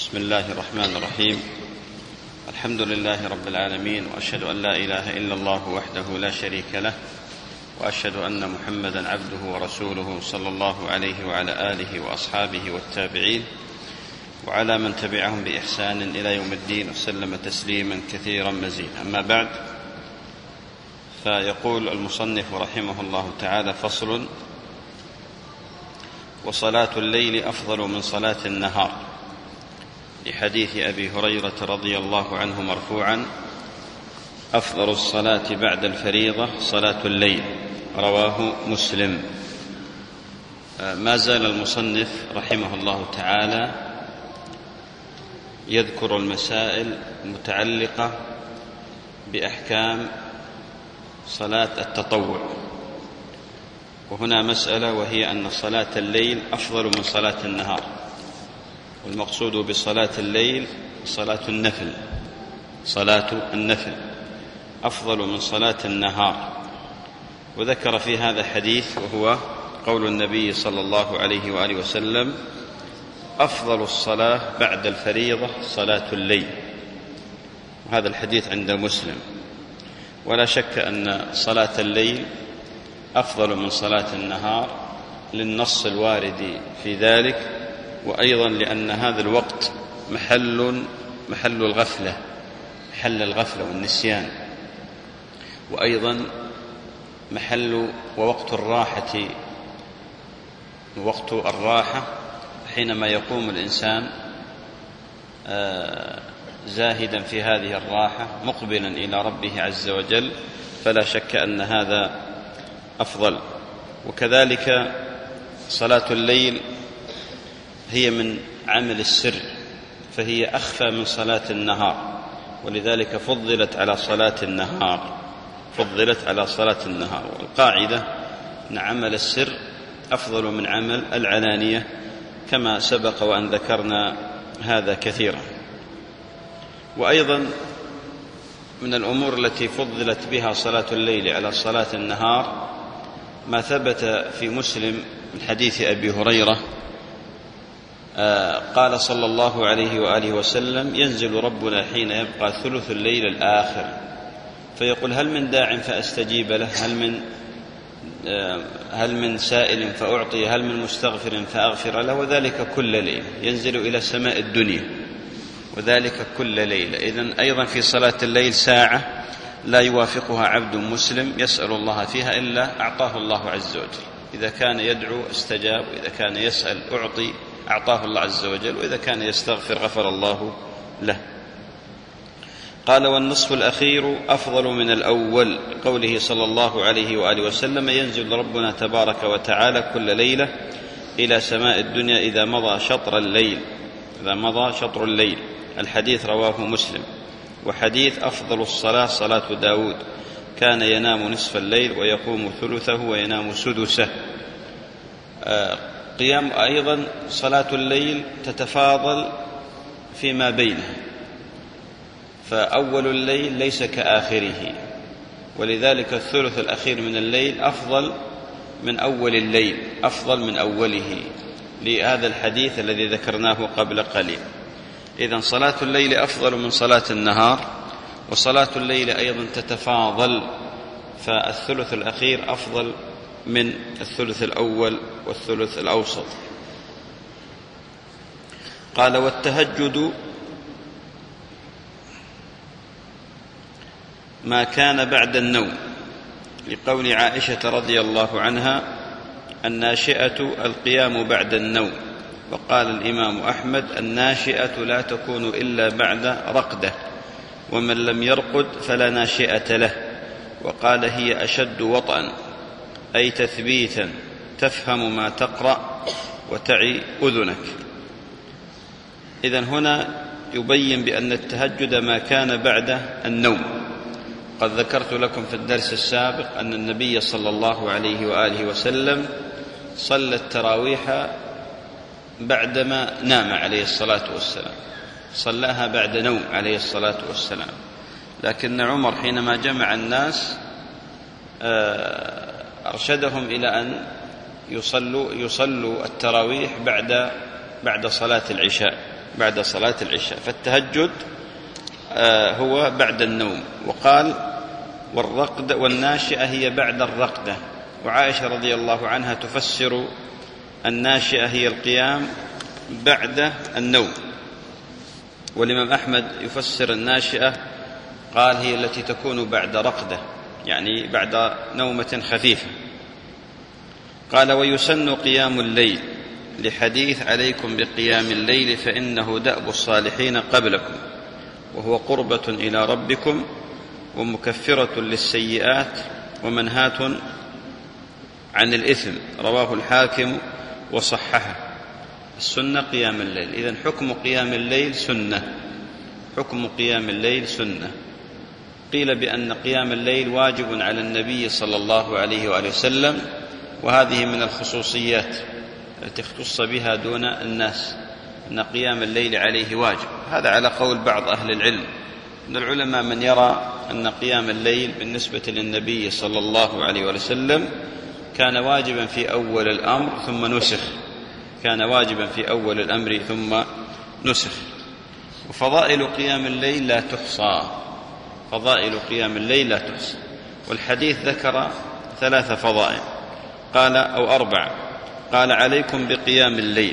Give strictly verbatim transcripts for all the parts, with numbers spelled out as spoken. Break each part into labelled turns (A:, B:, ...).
A: بسم الله الرحمن الرحيم. الحمد لله رب العالمين، وأشهد أن لا إله إلا الله وحده لا شريك له، وأشهد أن محمدا عبده ورسوله صلى الله عليه وعلى آله وأصحابه والتابعين وعلى من تبعهم بإحسان إلى يوم الدين، وسلم تسليما كثيرا مزيدا. أما بعد، فيقول المصنف رحمه الله تعالى: فصل: وصلاة الليل أفضل من صلاة النهار، لحديث أبي هريرة رضي الله عنه مرفوعا: أفضل الصلاة بعد الفريضة صلاة الليل، رواه مسلم. ما زال المصنف رحمه الله تعالى يذكر المسائل المتعلقة بأحكام صلاة التطوع، وهنا مسألة، وهي أن صلاة الليل أفضل من صلاة النهار، والمقصود بصلاة الليل صلاة النفل، صلاة النفل أفضل من صلاة النهار. وذكر في هذا حديث، وهو قول النبي صلى الله عليه وآله وسلم: أفضل الصلاة بعد الفريضة صلاة الليل. وهذا الحديث عند مسلم. ولا شك أن صلاة الليل أفضل من صلاة النهار للنص الوارد في ذلك، وأيضا لأن هذا الوقت محل محل الغفلة، محل الغفلة والنسيان، وأيضا محل ووقت الراحة، وقت الراحة حينما يقوم الإنسان زاهدا في هذه الراحة مقبلا إلى ربه عز وجل، فلا شك أن هذا أفضل. وكذلك صلاة الليل هي من عمل السر، فهي أخفى من صلاة النهار، ولذلك فضلت على صلاة النهار، فضلت على صلاة النهار. والقاعدة أن عمل السر أفضل من عمل العلانية، كما سبق وأن ذكرنا هذا كثيرا. وأيضا من الأمور التي فضلت بها صلاة الليل على صلاة النهار ما ثبت في مسلم من حديث أبي هريرة قال صلى الله عليه وآله وسلم: ينزل ربنا حين يبقى ثلث الليل الآخر فيقول: هل من داع فأستجيب له، هل من هل من سائل فأعطي، هل من مستغفر فأغفر له، وذلك كل ليلة. ينزل إلى سماء الدنيا، وذلك كل ليلة. إذن أيضا في صلاة الليل ساعة لا يوافقها عبد مسلم يسأل الله فيها إلا أعطاه الله عز وجل. إذا كان يدعو استجاب، وإذا كان يسأل أعطي أعطاه الله عز وجل، وإذا كان يستغفر غفر الله له. قال: والنصف الأخير أفضل من الأول، قوله صلى الله عليه وآله وسلم: ينزل ربنا تبارك وتعالى كل ليلة إلى سماء الدنيا إذا مضى شطر الليل، إذا مضى شطر الليل. الحديث رواه مسلم. وحديث أفضل الصلاة صلاة داود، كان ينام نصف الليل ويقوم ثلثه وينام سدسه. آه قيام أيضا صلاة الليل تتفاضل فيما بينها، فأول الليل ليس كآخره، ولذلك الثلث الأخير من الليل أفضل من أول الليل، أفضل من أوله، لهذا الحديث الذي ذكرناه قبل قليل. إذن صلاة الليل أفضل من صلاة النهار، وصلاة الليل أيضا تتفاضل، فالثلث الأخير أفضل من الثلث الأول والثلث الأوسط. قال: والتهجد ما كان بعد النوم، لقول عائشة رضي الله عنها: الناشئة القيام بعد النوم. وقال الإمام أحمد: الناشئة لا تكون إلا بعد رقدة، ومن لم يرقد فلا ناشئة له. وقال: هي أشد وطئا، أي تثبيتا، تفهم ما تقرأ وتعي أذنك. إذن هنا يبين بأن التهجد ما كان بعد النوم. قد ذكرت لكم في الدرس السابق أن النبي صلى الله عليه وآله وسلم صلى التراويح بعدما نام عليه الصلاة والسلام، صلاها بعد نوم عليه الصلاة والسلام. لكن عمر حينما جمع الناس أرشدهم إلى أن يصلوا, يصلوا التراويح بعد بعد صلاة العشاء، بعد صلاة العشاء. فالتهجد هو بعد النوم. وقال والرقدة والناشئة هي بعد الرقدة. وعائشة رضي الله عنها تفسر الناشئة هي القيام بعد النوم. والإمام أحمد يفسر الناشئة قال هي التي تكون بعد رقدة، يعني بعد نومة خفيفة. قال ويسن قيام الليل لحديث عليكم بقيام الليل فإنه دأب الصالحين قبلكم وهو قربة إلى ربكم ومكفرة للسيئات ومنهاة عن الإثم. رواه الحاكم وصححه. السنة قيام الليل. إذن حكم قيام الليل سنة، حكم قيام الليل سنة. قيل بأن قيام الليل واجب على النبي صلى الله عليه وآله وسلم، وهذه من الخصوصيات التي اختص بها دون الناس، أن قيام الليل عليه واجب. هذا على قول بعض أهل العلم. من العلماء من يرى أن قيام الليل بالنسبة للنبي صلى الله عليه وآله وسلم كان واجبا في أول الأمر ثم نسخ، كان واجبا في أول الأمر ثم نسخ. وفضائل قيام الليل لا تحصى، فضائل قيام الليل لا تحصى. والحديث ذكر ثلاث فضائل قال أو أربع. قال عليكم بقيام الليل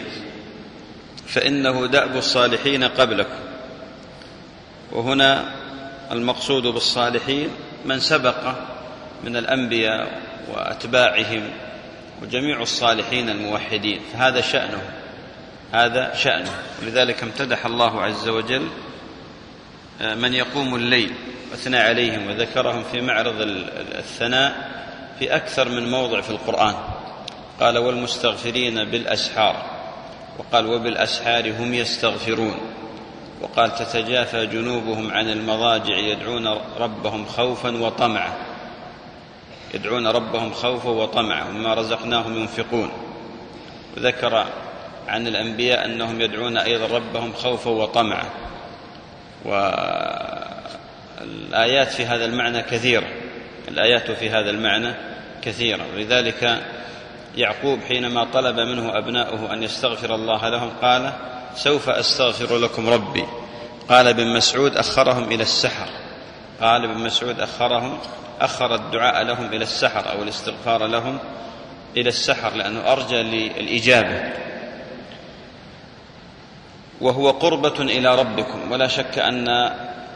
A: فإنه دأب الصالحين قبلكم. وهنا المقصود بالصالحين من سبق من الأنبياء وأتباعهم وجميع الصالحين الموحدين، فهذا شأنه، هذا شأنه. ولذلك امتدح الله عز وجل من يقوم الليل واثنى عليهم وذكرهم في معرض الثناء في أكثر من موضع في القرآن. قال والمستغفرين بالأسحار، وقال وبالأسحار هم يستغفرون، وقال تتجافى جنوبهم عن المضاجع يدعون ربهم خوفا وطمعا، يدعون ربهم خوفا وطمعا ومما رزقناهم ينفقون. وذكر عن الأنبياء أنهم يدعون أيضا ربهم خوفا وطمعا. والآيات في هذا المعنى كثيرة، الآيات في هذا المعنى كثيرة. ولذلك يعقوب حينما طلب منه أبناؤه أن يستغفر الله لهم قال سوف أستغفر لكم ربي. قال ابن مسعود أخرهم إلى السحر، قال ابن مسعود أخرهم أخر الدعاء لهم إلى السحر أو الاستغفار لهم إلى السحر لأنه أرجى للإجابة. وهو قربة إلى ربكم. ولا شك أن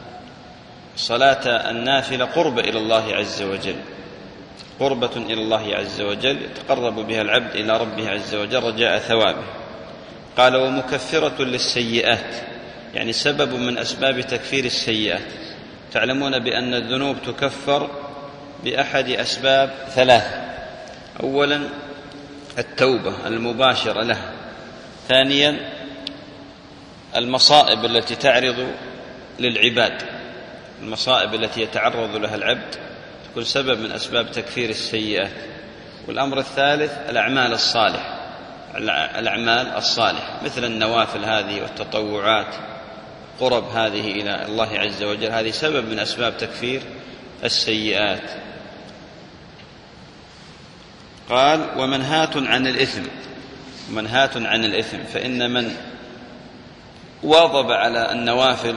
A: صلاة النافلة قربة إلى الله عز وجل، قربة إلى الله عز وجل يتقرب بها العبد إلى ربه عز وجل رجاء ثوابه. قال ومكفرة للسيئات، يعني سبب من أسباب تكفير السيئات. تعلمون بأن الذنوب تكفر بأحد أسباب ثلاثة: أولا التوبة المباشرة لها، ثانيا المصائب التي تعرض للعباد، المصائب التي يتعرض لها العبد تكون سبب من أسباب تكفير السيئات، والأمر الثالث الأعمال الصالحة، الأعمال الصالحة مثل النوافل هذه والتطوعات، قرب هذه إلى الله عز وجل، هذه سبب من أسباب تكفير السيئات. قال ومنهاة عن الإثم، منهاة عن الإثم، فإن من واظب على النوافل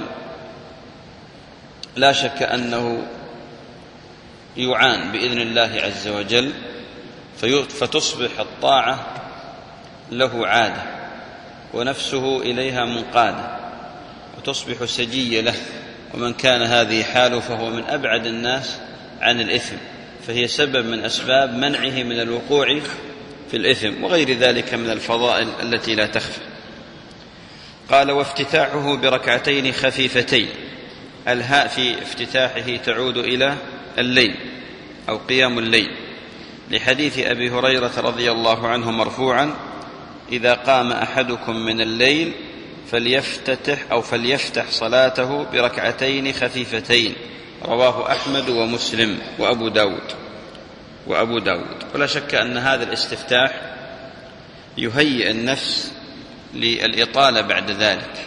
A: لا شك أنه يعان بإذن الله عز وجل، فتصبح الطاعة له عادة ونفسه إليها منقادة وتصبح سجية له. ومن كان هذه حاله فهو من أبعد الناس عن الإثم، فهي سبب من أسباب منعه من الوقوع في الإثم وغير ذلك من الفضائل التي لا تخفى. قال وافتتاحه بركعتين خفيفتين، الهاء في افتتاحه تعود إلى الليل أو قيام الليل، لحديث أبي هريرة رضي الله عنه مرفوعا إذا قام أحدكم من الليل فليفتتح أو فليفتح صلاته بركعتين خفيفتين، رواه أحمد ومسلم وأبو داود وأبو داود. ولا شك أن هذا الاستفتاح يهيئ النفس للإطالة بعد ذلك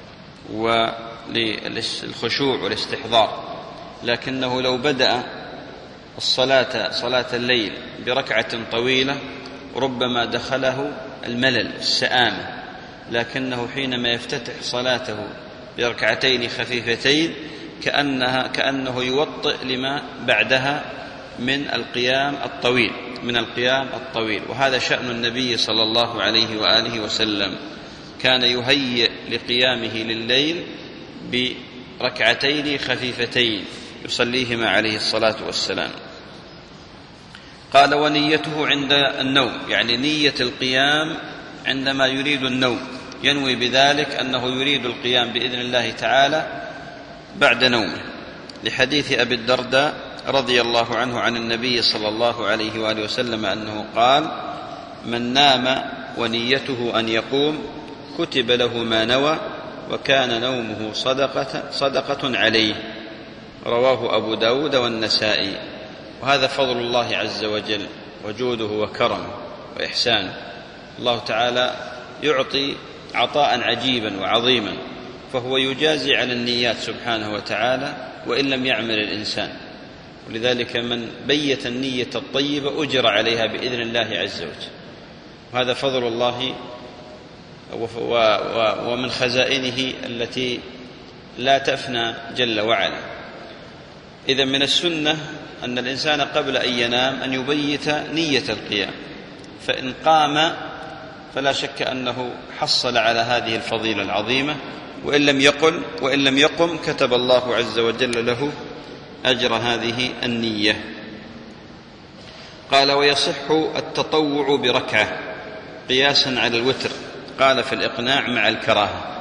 A: وللخشوع والاستحضار، لكنه لو بدأ الصلاة صلاة الليل بركعة طويلة ربما دخله الملل السآمة، لكنه حينما يفتتح صلاته بركعتين خفيفتين كأنها كأنه يوطئ لما بعدها من القيام الطويل من القيام الطويل وهذا شأن النبي صلى الله عليه وآله وسلم، كان يهيئ لقيامه لليل بركعتين خفيفتين يصليهما عليه الصلاة والسلام. قال: ونيته عند النوم، يعني نية القيام عندما يريد النوم، ينوي بذلك أنه يريد القيام بإذن الله تعالى بعد نومه، لحديث أبي الدرداء رضي الله عنه عن النبي صلى الله عليه وآله وسلم أنه قال: من نام ونيته أن يقوم كتب له ما نوى وكان نومه صدقة, صدقة عليه. رواه أبو داود والنسائي. وهذا فضل الله عز وجل وجوده وكرمه وإحسانه. الله تعالى يعطي عطاء عجيبا وعظيما، فهو يجازي على النيات سبحانه وتعالى وإن لم يعمل الإنسان، ولذلك من بيت النية الطيبة أجر عليها بإذن الله عز وجل، وهذا فضل الله ومن خزائنه التي لا تفنى جل وعلا. إذن من السنة أن الإنسان قبل أن ينام أن يبيت نية القيام، فإن قام فلا شك أنه حصل على هذه الفضيلة العظيمة، وإن لم يقل وإن لم يقم كتب الله عز وجل له أجر هذه النية. قال: ويصح التطوع بركعة قياسا على الوتر. قال في الإقناع مع الكراهة.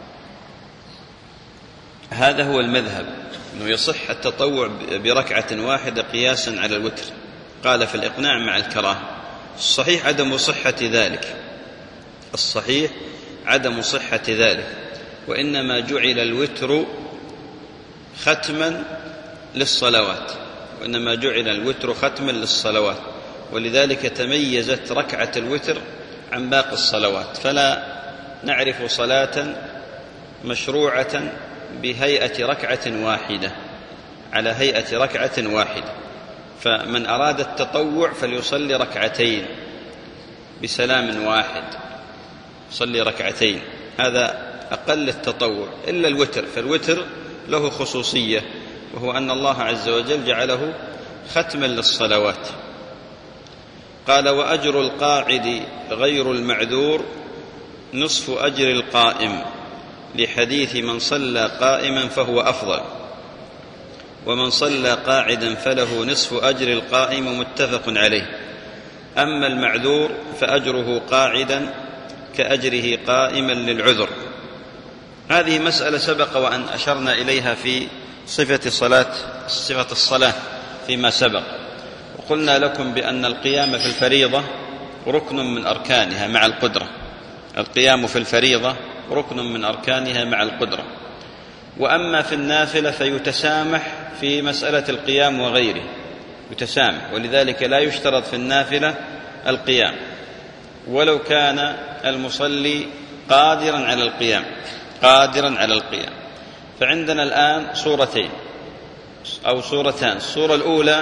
A: هذا هو المذهب، أنه يصح التطوع بركعة واحدة قياسا على الوتر. قال في الإقناع مع الكراهة. الصحيح عدم صحة ذلك، الصحيح عدم صحة ذلك، وإنما جعل الوتر ختما للصلوات، وإنما جعل الوتر ختما للصلوات، ولذلك تميزت ركعة الوتر عن باقي الصلوات، فلا نعرف صلاة مشروعة بهيئة ركعة واحدة على هيئة ركعة واحدة. فمن أراد التطوع فليصلي ركعتين بسلام واحد، يصلي ركعتين، هذا أقل التطوع، إلا الوتر، فالوتر له خصوصية، وهو أن الله عز وجل جعله ختما للصلوات. قال: وأجر القاعد غير المعذور نصف أجر القائم، لحديث من صلى قائما فهو أفضل، ومن صلى قاعدا فله نصف أجر القائم، متفق عليه. أما المعذور فأجره قاعدا كأجره قائما للعذر. هذه مسألة سبق وأن أشرنا إليها في صفة صلاة صفة الصلاة فيما سبق، وقلنا لكم بأن القيام في الفريضة ركن من أركانها مع القدرة. القيام في الفريضة ركن من أركانها مع القدرة. وأما في النافلة فيتسامح في مسألة القيام وغيره، يتسامح، ولذلك لا يشترط في النافلة القيام ولو كان المصلي قادرا على القيام قادرا على القيام. فعندنا الآن صورتين أو صورتان. الصورة الأولى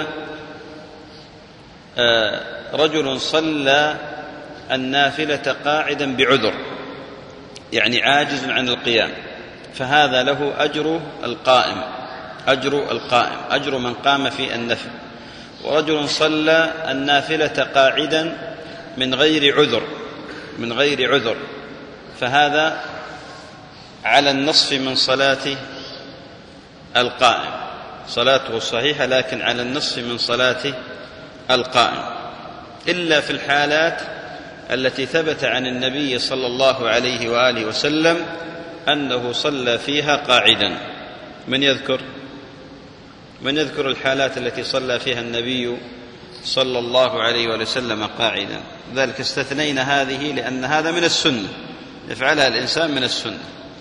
A: رجل صلى النافلة قاعدا بعذر، يعني عاجز عن القيام، فهذا له أجر القائم أجر القائم أجر من قام في النفل. ورجل صلى النافلة قاعدا من غير عذر من غير عذر فهذا على النصف من صلاة القائم، صلاته صحيحة لكن على النصف من صلاة القائم، إلا في الحالات التي ثبت عن النبي صلى الله عليه وآله وسلم أنه صلى فيها قاعدا. من يذكر من يذكر الحالات التي صلى فيها النبي صلى الله عليه وآله وسلم قاعدا؟ ذلك استثنينا هذه لأن هذا من السنة، يفعلها الإنسان من السنة.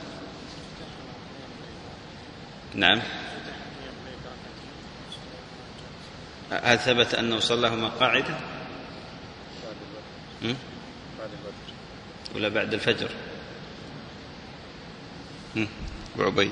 A: نعم. هل ثبت أنه صلاهما قاعدا ولا بعد الفجر؟ وعبيد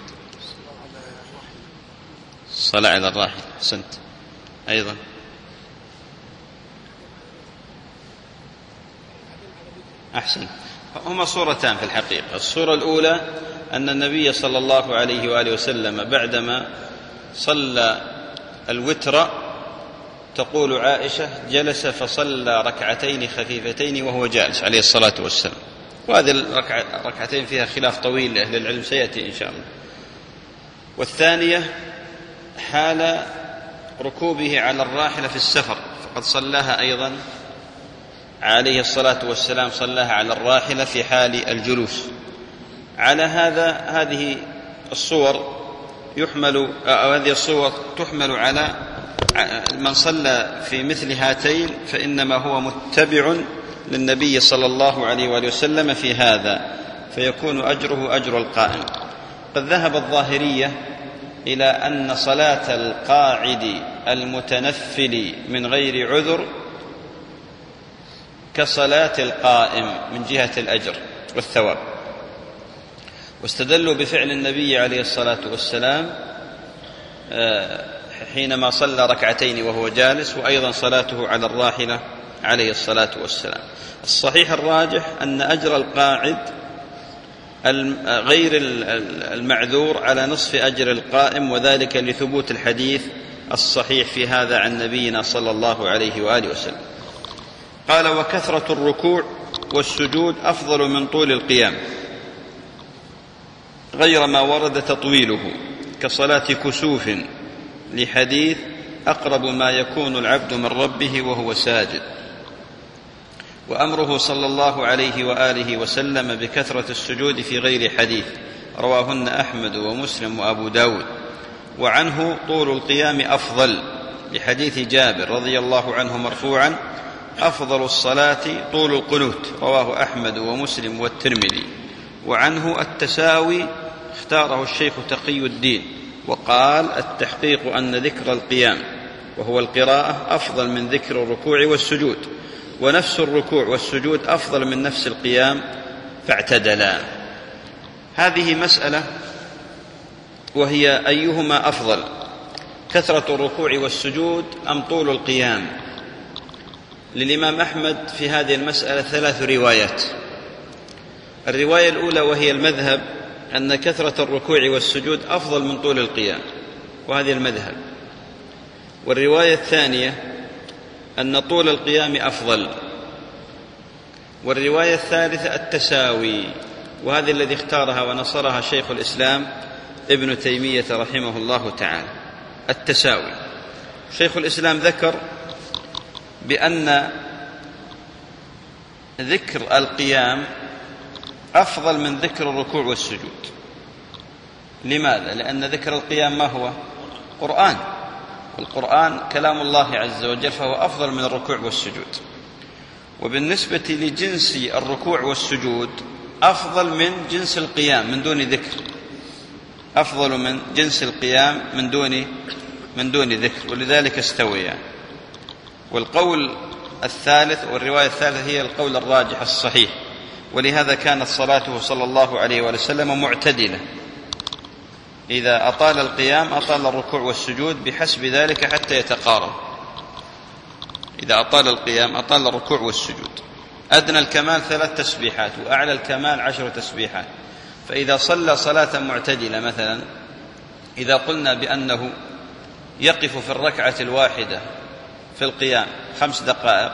A: صلاة على الراحل. سنت أيضا. أحسن. هما صورتان في الحقيقة. الصورة الأولى أن النبي صلى الله عليه وآله وسلم بعدما صلى الوتر تقول عائشة جلس فصلى ركعتين خفيفتين وهو جالس عليه الصلاة والسلام، وهذه الركعتين فيها خلاف طويل لأهل العلم سيأتي إن شاء الله. والثانية حال ركوبه على الراحلة في السفر، فقد صلاها أيضا عليه الصلاة والسلام، صلاها على الراحلة في حال الجلوس. على هذا هذه الصور يحمل أو هذه الصور تحمل على من صلى في مثل هاتين، فإنما هو متبع للنبي صلى الله عليه وآله وسلم في هذا، فيكون أجره أجر القائم. قد ذهب الظاهرية إلى أن صلاة القاعد المتنفل من غير عذر كصلاة القائم من جهة الأجر والثواب، واستدلوا بفعل النبي عليه الصلاة والسلام حينما صلى ركعتين وهو جالس، وأيضا صلاته على الراحلة عليه الصلاة والسلام. الصحيح الراجح أن أجر القاعد غير المعذور على نصف أجر القائم، وذلك لثبوت الحديث الصحيح في هذا عن نبينا صلى الله عليه وآله وسلم. قال: وكثرة الركوع والسجود أفضل من طول القيام، غير ما ورد تطويله كصلاة كسوف، لحديث أقرب ما يكون العبد من ربه وهو ساجد، وأمره صلى الله عليه وآله وسلم بكثرة السجود في غير حديث، رواهن أحمد ومسلم وأبو داود. وعنه طول القيام أفضل، لحديث جابر رضي الله عنه مرفوعا: أفضل الصلاة طول القنوت، رواه أحمد ومسلم والترمذي. وعنه التساوي، اختاره الشيخ تقي الدين وقال: التحقيق أن ذكر القيام وهو القراءة أفضل من ذكر الركوع والسجود، ونفس الركوع والسجود أفضل من نفس القيام، فاعتدلا. هذه مسألة، وهي أيهما أفضل، كثرة الركوع والسجود أم طول القيام؟ للإمام أحمد في هذه المسألة ثلاث روايات. الرواية الأولى وهي المذهب أن كثرة الركوع والسجود أفضل من طول القيام، وهذه المذهب. والرواية الثانية أن طول القيام أفضل. والرواية الثالثة التساوي، وهذا الذي اختارها ونصرها شيخ الإسلام ابن تيمية رحمه الله تعالى، التساوي. شيخ الإسلام ذكر بأن ذكر القيام أفضل من ذكر الركوع والسجود. لماذا؟ لأن ذكر القيام ما هو؟ قرآن، والقرآن كلام الله عز وجل، فهو أفضل من الركوع والسجود. وبالنسبة لجنس الركوع والسجود أفضل من جنس القيام من دون ذكر، أفضل من جنس القيام من دون من دون ذكر، ولذلك استويا. والقول الثالث والرواية الثالثة هي القول الراجح الصحيح، ولهذا كانت صلاته صلى الله عليه وسلم معتدلة، إذا أطال القيام أطال الركوع والسجود بحسب ذلك حتى يتقارب. إذا أطال القيام أطال الركوع والسجود. أدنى الكمال ثلاث تسبيحات، وأعلى الكمال عشر تسبيحات. فإذا صلى صلاة معتدلة مثلا، إذا قلنا بأنه يقف في الركعة الواحدة في القيام خمس دقائق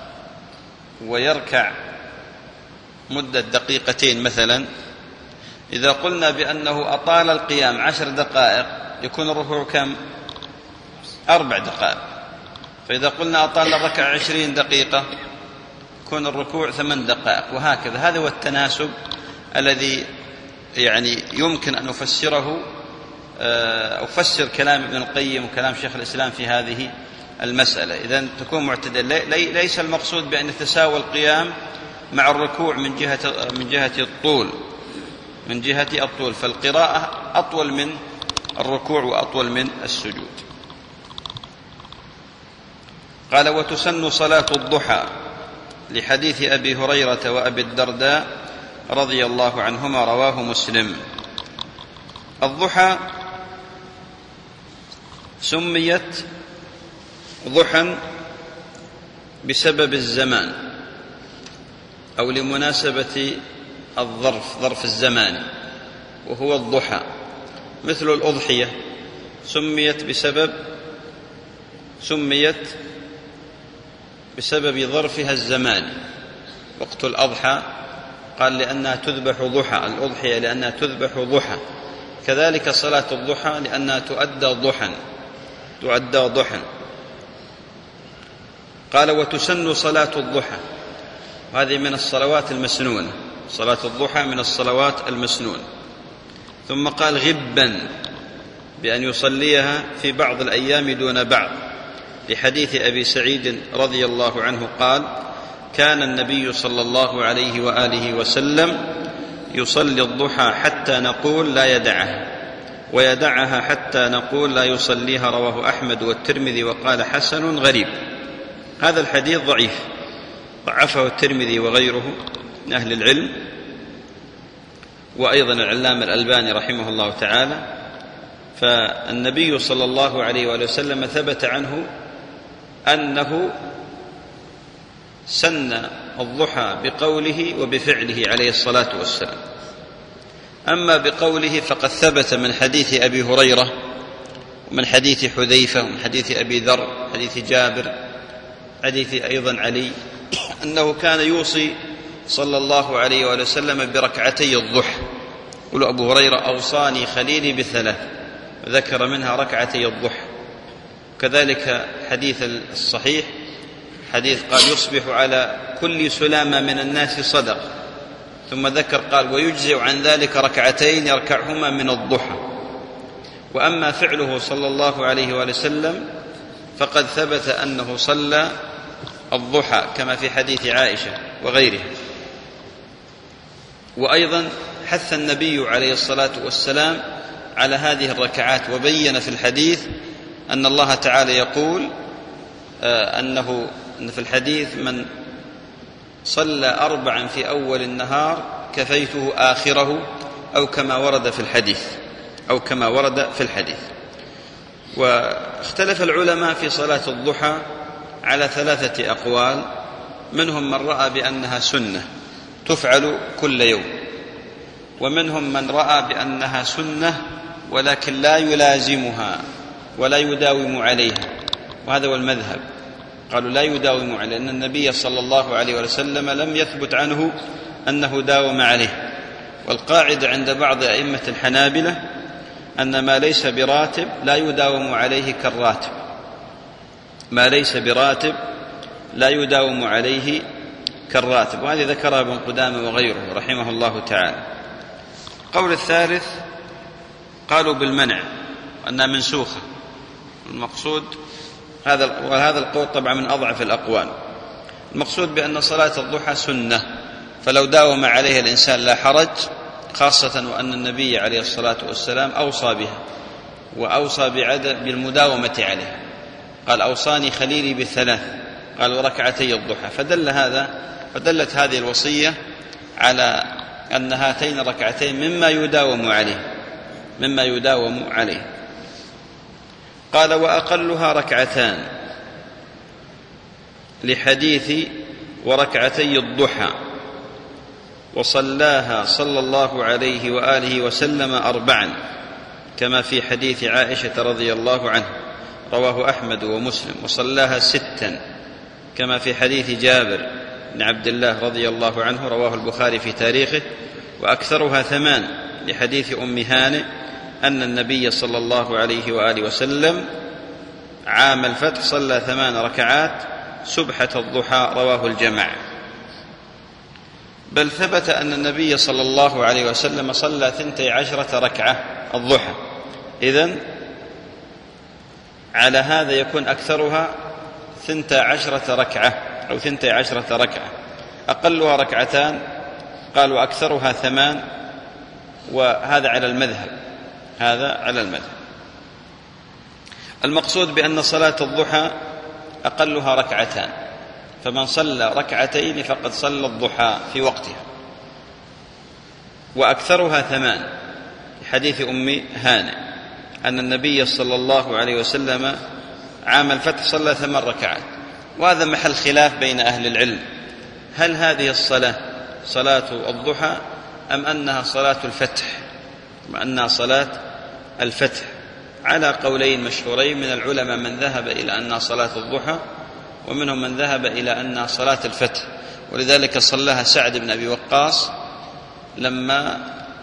A: ويركع مدة دقيقتين مثلا، إذا قلنا بأنه أطال القيام عشر دقائق يكون الركوع كم؟ أربع دقائق. فإذا قلنا أطال الركعة عشرين دقيقة يكون الركوع ثمان دقائق، وهكذا. هذا هو التناسب الذي يعني يمكن أن نفسره أو أفسر كلام ابن القيم وكلام شيخ الإسلام في هذه المسألة. إذن تكون معتدل، ليس المقصود بأن يتساوى القيام مع الركوع من جهة من جهة الطول من جهة الطول فالقراءة أطول من الركوع وأطول من السجود. قال: وتسن صلاة الضحى، لحديث أبي هريرة وأبي الدرداء رضي الله عنهما، رواه مسلم. الضحى سميت ضحى بسبب الزمان أو لمناسبة الظرف ظرف الزمان وهو الضحى، مثل الأضحية سميت بسبب سميت بسبب ظرفها الزماني. وقت الأضحى قال لأنها تذبح ضحى، الأضحية لأنها تذبح ضحى، كذلك صلاة الضحى لأنها تؤدى ضحى تؤدى ضحى. قال وتسن صلاة الضحى، وهذه من الصلوات المسنونة، صلاة الضحى من الصلوات المسنونة. ثم قال غبا، بأن يصليها في بعض الأيام دون بعض، لحديث أبي سعيد رضي الله عنه قال كان النبي صلى الله عليه وآله وسلم يصلي الضحى حتى نقول لا يدعها، ويدعها حتى نقول لا يصليها. رواه أحمد والترمذي وقال حسن غريب. هذا الحديث ضعيف، ضعفه الترمذي وغيره من أهل العلم، وأيضا العلامة الألباني رحمه الله تعالى. فالنبي صلى الله عليه وآله وسلم ثبت عنه أنه سن الضحى بقوله وبفعله عليه الصلاة والسلام. أما بقوله فقد ثبت من حديث أبي هريرة ومن حديث حذيفة ومن حديث أبي ذر، حديث جابر، حديث أيضا علي، أنه كان يوصي صلى الله عليه وآله وسلم بركعتي الضحى. يقول أبو هريرة أوصاني خليلي بثلاث، ذكر منها ركعتي الضحى. كذلك حديث الصحيح حديث قال يصبح على كل سلامة من الناس صدق، ثم ذكر قال ويجزئ عن ذلك ركعتين يركعهما من الضحى. وأما فعله صلى الله عليه وآله وسلم فقد ثبت أنه صلى الضحى كما في حديث عائشة وغيرها. وأيضا حث النبي عليه الصلاة والسلام على هذه الركعات، وبين في الحديث أن الله تعالى يقول أنه أن في الحديث من صلى أربعا في أول النهار كفيته آخره، أو كما ورد في الحديث أو كما ورد في الحديث. واختلف العلماء في صلاة الضحى على ثلاثة أقوال، منهم من رأى بأنها سنة تفعل كل يوم، ومنهم من رأى بأنها سنة ولكن لا يلازمها ولا يداوم عليها، وهذا هو المذهب. قالوا لا يداوم عليه، لأن النبي صلى الله عليه وسلم لم يثبت عنه أنه داوم عليه. والقاعدة عند بعض أئمة الحنابلة أن ما ليس براتب لا يداوم عليه كالراتب، ما ليس براتب لا يداوم عليه كالراتب، وهذه ذكرها ابن قدامة وغيره رحمه الله تعالى. القول الثالث قالوا بالمنع وأنها منسوخة. المقصود هذا، وهذا القول طبعا من أضعف الأقوال. المقصود بأن صلاة الضحى سنة، فلو داوم عليها الإنسان لا حرج، خاصة وأن النبي عليه الصلاة والسلام أوصى بها، وأوصى بعدم بالمداومة عليها. قال أوصاني خليلي بالثلاث، قال وركعتي الضحى. فدل هذا فدلت هذه الوصية على أن هاتين الركعتين مما يداوم عليه مما يداوم عليه. قال وأقلها ركعتان، لحديث وركعتي الضحى وصلاها صلى الله عليه وآله وسلم أربعا، كما في حديث عائشة رضي الله عنه رواه أحمد ومسلم. وصلاها ستا، كما في حديث جابر بن عبد الله رضي الله عنه رواه البخاري في تاريخه. وأكثرها ثمان، لحديث أم هانئ أن النبي صلى الله عليه وآله وسلم عام الفتح صلى ثمان ركعات سبحة الضحى، رواه الجماعة. بل ثبت أن النبي صلى الله عليه وسلم صلى ثنتي عشرة ركعة الضحى. إذن على هذا يكون أكثرها ثنتي عشرة ركعة أو ثنتي عشرة ركعة، أقلها ركعتان، قال وأكثرها ثمان، وهذا على المذهب هذا على المذهب. المقصود بأن صلاة الضحى أقلها ركعتان، فمن صلى ركعتين فقد صلى الضحى في وقتها. وأكثرها ثمان، حديث أم هانئ أن النبي صلى الله عليه وسلم عام الفتح صلى ثمان ركعات. وهذا محل خلاف بين أهل العلم، هل هذه الصلاة صلاة الضحى أم أنها صلاة الفتح أم أنها صلاة الفتح؟ على قولين مشهورين من العلماء، من ذهب إلى أنها صلاة الضحى، ومنهم من ذهب إلى أنها صلاة الفتح، ولذلك صلىها سعد بن أبي وقاص لما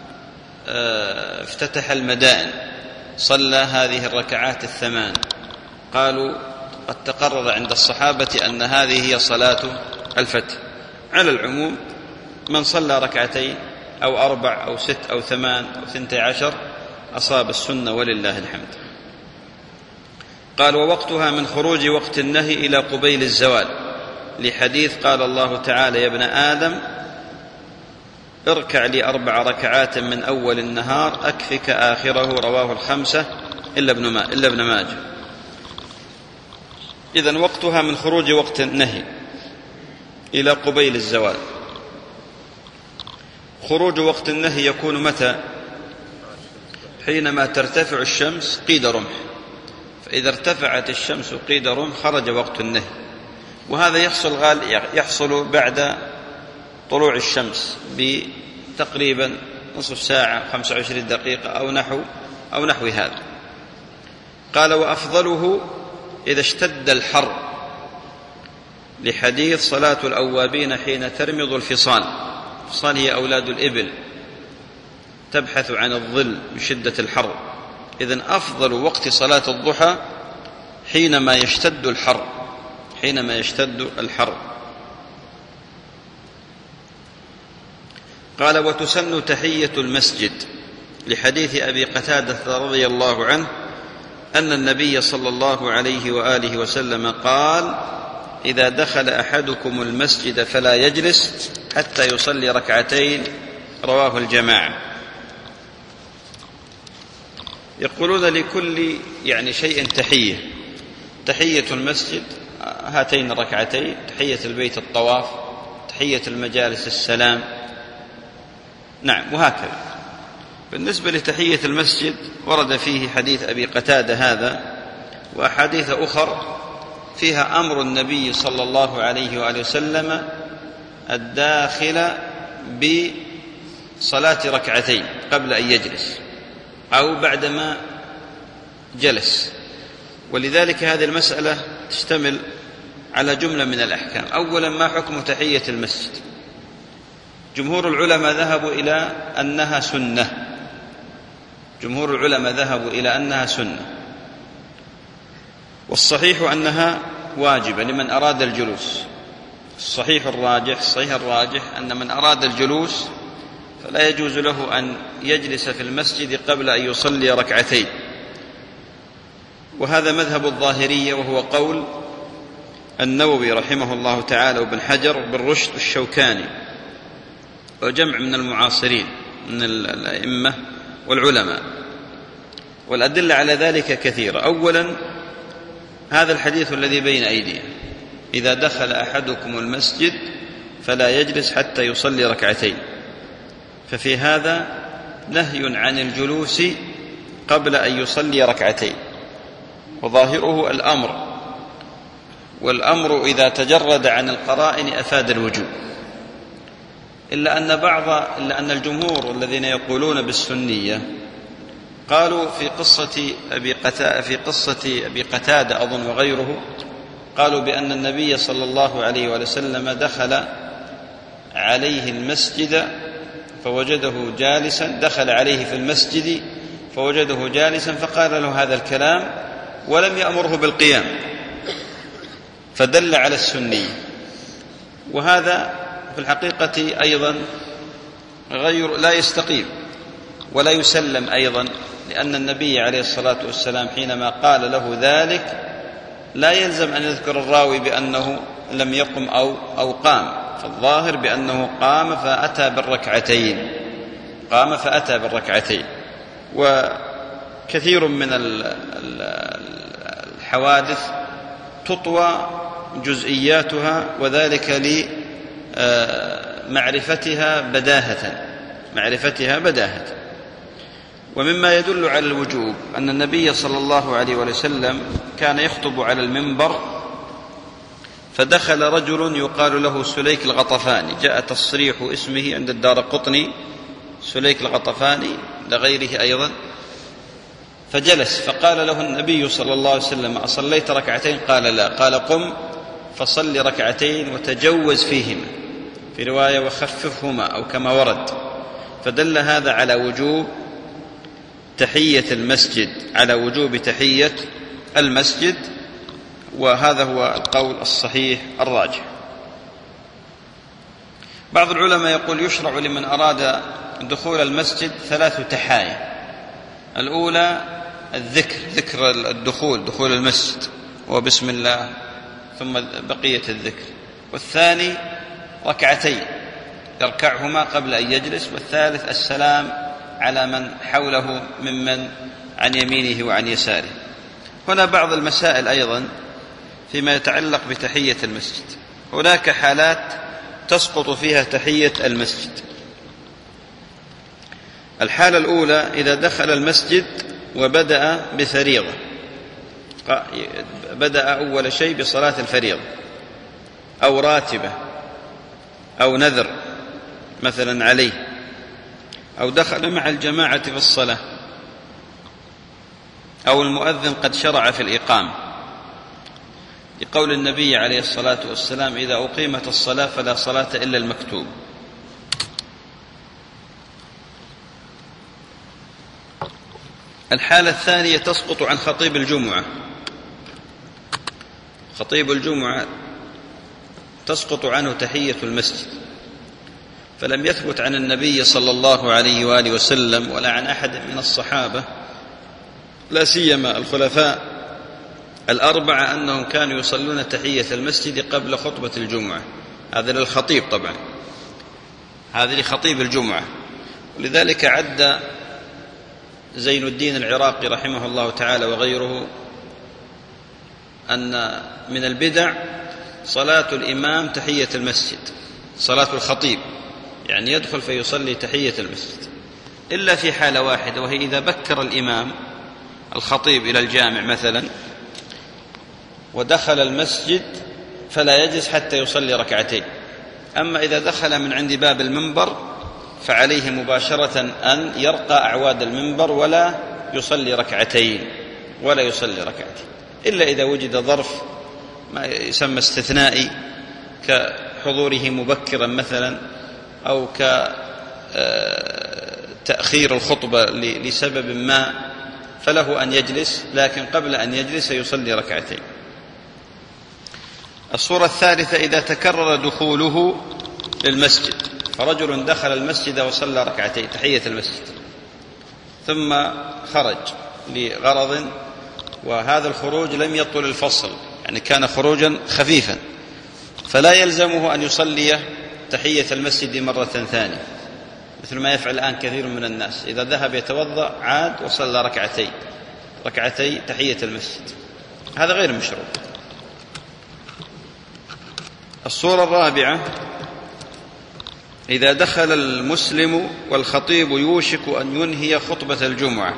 A: افتتح المدائن، صلى هذه الركعات الثمان. قالوا قد تقرر عند الصحابة أن هذه هي صلاة الفتح. على العموم من صلى ركعتين أو أربع أو ست أو ثمان أو ثنتي عشر أصاب السنة ولله الحمد. قال: ووقتها من خروج وقت النهي إلى قبيل الزوال، لحديث قال الله تعالى: يا ابن آدم اركع لي أربع ركعات من أول النهار أكفك آخره، رواه الخمسة إلا ابن ما إلا ابن ماجه. إذن وقتها من خروج وقت النهي إلى قبيل الزوال. خروج وقت النهي يكون متى؟ حينما ترتفع الشمس قيد رمح، فإذا ارتفعت الشمس قيد رمح خرج وقت النهي، وهذا يحصل غال يحصل بعد طلوع الشمس بتقريبا نصف ساعة خمسة وعشرين دقيقة أو نحو أو نحو هذا. قال: وأفضله إذا اشتد الحر، لحديث صلاة الأوابين حين ترمض الفصال. الفصال هي أولاد الإبل، تبحث عن الظل بشدة الحر. إذن أفضل وقت صلاة الضحى حينما يشتد الحر حينما يشتد الحر. قال: وتسن تحية المسجد، لحديث أبي قتادة رضي الله عنه أن النبي صلى الله عليه وآله وسلم قال: إذا دخل أحدكم المسجد فلا يجلس حتى يصلي ركعتين، رواه الجماعة. يقولون لكل يعني شيء تحية، تحية المسجد هاتين الركعتين، تحية البيت الطواف، تحية المجالس السلام، نعم، وهكذا. بالنسبة لتحية المسجد ورد فيه حديث أبي قتادة هذا وأحاديث أخر فيها أمر النبي صلى الله عليه وآله وسلم الداخل بصلاة ركعتين قبل أن يجلس أو بعدما جلس، ولذلك هذه المسألة تشتمل على جملة من الأحكام. أولا، ما حكم تحية المسجد؟ جمهور العلماء ذهبوا إلى أنها سنة جمهور العلماء ذهبوا إلى أنها سنة والصحيح أنها واجبة لمن أراد الجلوس. الصحيح الراجح الصحيح الراجح أن من أراد الجلوس فلا يجوز له أن يجلس في المسجد قبل أن يصلي ركعتين، وهذا مذهب الظاهرية، وهو قول النووي رحمه الله تعالى وابن حجر وابن رشد الشوكاني وجمع من المعاصرين من الأئمة والعلماء، والأدلة على ذلك كثيرة. أولا، هذا الحديث الذي بين أيدينا: إذا دخل أحدكم المسجد فلا يجلس حتى يصلي ركعتين، ففي هذا نهي عن الجلوس قبل أن يصلي ركعتين، وظاهره الأمر، والأمر إذا تجرد عن القرائن أفاد الوجوب، إلا أن بعض إلا أن الجمهور الذين يقولون بالسنية قالوا في قصة أبي قتادة في قصة أبي قتادة أظن وغيره، قالوا بأن النبي صلى الله عليه وسلم دخل عليه المسجد فوجده جالسا دخل عليه في المسجد فوجده جالسا فقال له هذا الكلام ولم يأمره بالقيام، فدل على السنية. وهذا في الحقيقة أيضا غير لا يستقيم ولا يسلم أيضا، لأن النبي عليه الصلاة والسلام حينما قال له ذلك لا يلزم أن يذكر الراوي بأنه لم يقم أو, أو قام، فالظاهر بأنه قام فأتى بالركعتين قام فأتى بالركعتين وكثير من الحوادث تطوى جزئياتها، وذلك لمعرفتها بداهة معرفتها بداهة ومما يدل على الوجوب أن النبي صلى الله عليه وسلم كان يخطب على المنبر، فدخل رجل يقال له سليك الغطفاني، جاء تصريح اسمه عند الدارقطني سليك الغطفاني لغيره أيضا، فجلس فقال له النبي صلى الله عليه وسلم: أصليت ركعتين؟ قال: لا. قال: قم فصل ركعتين وتجوز فيهما، في رواية وخففهما أو كما ورد. فدل هذا على وجوب تحية المسجد، على وجوب تحية المسجد، وهذا هو القول الصحيح الراجح. بعض العلماء يقول يشرع لمن أراد دخول المسجد ثلاث تحايا: الأولى الذكر، ذكر الدخول، دخول المسجد وبسم الله، ثم بقية الذكر. والثاني ركعتين يركعهما قبل أن يجلس. والثالث السلام على من حوله ممن عن يمينه وعن يساره. هنا بعض المسائل أيضا فيما يتعلق بتحية المسجد. هناك حالات تسقط فيها تحية المسجد. الحالة الأولى إذا دخل المسجد وبدأ بفريضة، بدأ أول شيء بصلاة الفريضة أو راتبة أو نذر مثلا عليه، أو دخل مع الجماعة في الصلاة، أو المؤذن قد شرع في الإقامة، لقول النبي عليه الصلاة والسلام: إذا أقيمت الصلاة فلا صلاة إلا المكتوب. الحالة الثانية تسقط عن خطيب الجمعة. خطيب الجمعة تسقط عنه تحية المسجد، فلم يثبت عن النبي صلى الله عليه وآله وسلم ولا عن أحد من الصحابة، لا سيما الخلفاء الأربعة، أنهم كانوا يصلون تحية المسجد قبل خطبة الجمعة. هذا للخطيب طبعا، هذا لخطيب الجمعة. ولذلك عد زين الدين العراقي رحمه الله تعالى وغيره أن من البدع صلاة الإمام تحية المسجد، صلاة الخطيب، يعني يدخل فيصلي تحية المسجد، إلا في حالة واحدة، وهي إذا بكر الإمام الخطيب إلى الجامع مثلا ودخل المسجد فلا يجلس حتى يصلي ركعتين. أما إذا دخل من عند باب المنبر فعليه مباشرة أن يرقى أعواد المنبر ولا يصلي ركعتين ولا يصلي ركعتين، إلا إذا وجد ظرف ما يسمى استثنائي كحضوره مبكرا مثلا، أو كتأخير الخطبة لسبب ما، فله أن يجلس، لكن قبل أن يجلس يصلي ركعتين. الصورة الثالثة إذا تكرر دخوله للمسجد، فرجل دخل المسجد وصلى ركعتين تحية المسجد ثم خرج لغرض، وهذا الخروج لم يطل الفصل، يعني كان خروجا خفيفا، فلا يلزمه أن يصلي تحية المسجد مرة ثانية، مثل ما يفعل الآن كثير من الناس، إذا ذهب يتوضأ عاد وصلى ركعتين ركعتي تحية المسجد، هذا غير مشروع. الصورة الرابعة إذا دخل المسلم والخطيب يوشك أن ينهي خطبة الجمعة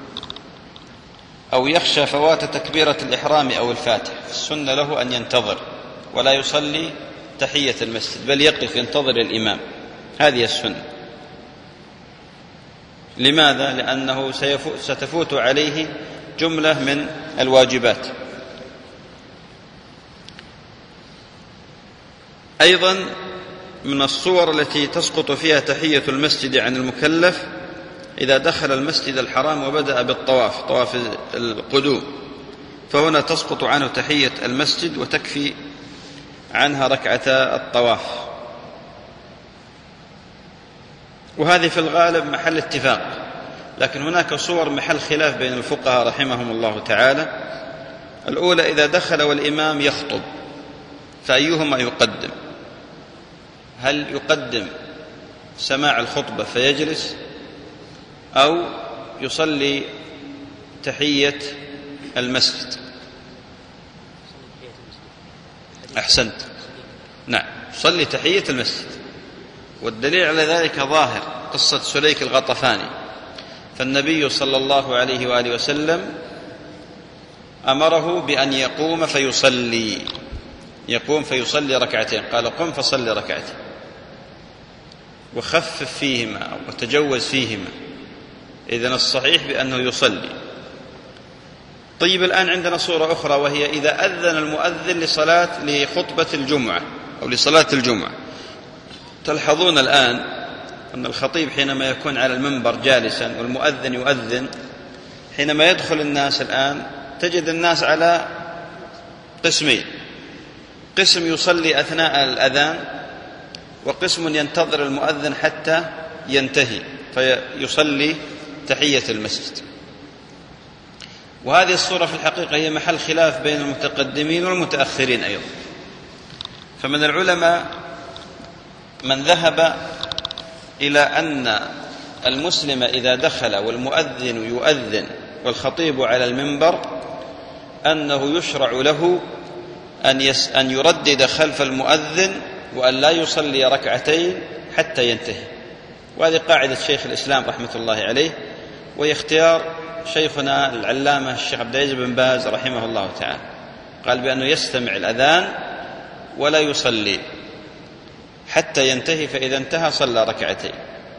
A: أو يخشى فوات تكبيرة الإحرام أو الفاتح، السنة له أن ينتظر ولا يصلي تحية المسجد، بل يقف ينتظر الإمام، هذه السنة. لماذا؟ لأنه ستفوت عليه جملة من الواجبات. أيضا من الصور التي تسقط فيها تحية المسجد عن المكلف إذا دخل المسجد الحرام وبدأ بالطواف، طواف القدوم، فهنا تسقط عنه تحية المسجد وتكفي عنها ركعتا الطواف، وهذه في الغالب محل اتفاق، لكن هناك صور محل خلاف بين الفقهاء رحمهم الله تعالى. الأولى إذا دخل والإمام يخطب، فأيهما يقدم؟ هل يقدم سماع الخطبة فيجلس، أو يصلي تحية المسجد؟ أحسنت، نعم، يصلي تحية المسجد، والدليل على ذلك ظاهر قصة سليك الغطفاني، فالنبي صلى الله عليه وآله وسلم أمره بأن يقوم فيصلي يقوم فيصلي ركعتين، قال: قم فصلي ركعتين. وخفف فيهما وتجوز فيهما، إذن الصحيح بأنه يصلي. طيب الآن عندنا صورة أخرى، وهي إذا أذن المؤذن لصلاة لخطبة الجمعة أو لصلاة الجمعة. تلحظون الآن أن الخطيب حينما يكون على المنبر جالسا والمؤذن يؤذن، حينما يدخل الناس الآن تجد الناس على قسمين: قسم يصلي أثناء الأذان، وقسم ينتظر المؤذن حتى ينتهي فيصلي تحية المسجد. وهذه الصورة في الحقيقة هي محل خلاف بين المتقدمين والمتأخرين أيضا. فمن العلماء من ذهب إلى أن المسلم إذا دخل والمؤذن يؤذن والخطيب على المنبر أنه يشرع له أن, يس أن يردد خلف المؤذن وأن لا يصلي ركعتين حتى ينتهي. وهذه قاعدة شيخ الإسلام رحمة الله عليه، ويختار شيخنا العلامة الشيخ عبد العزيز بن باز رحمه الله تعالى، قال بأنه يستمع الأذان ولا يصلي حتى ينتهي، فإذا انتهى صلى ركعتين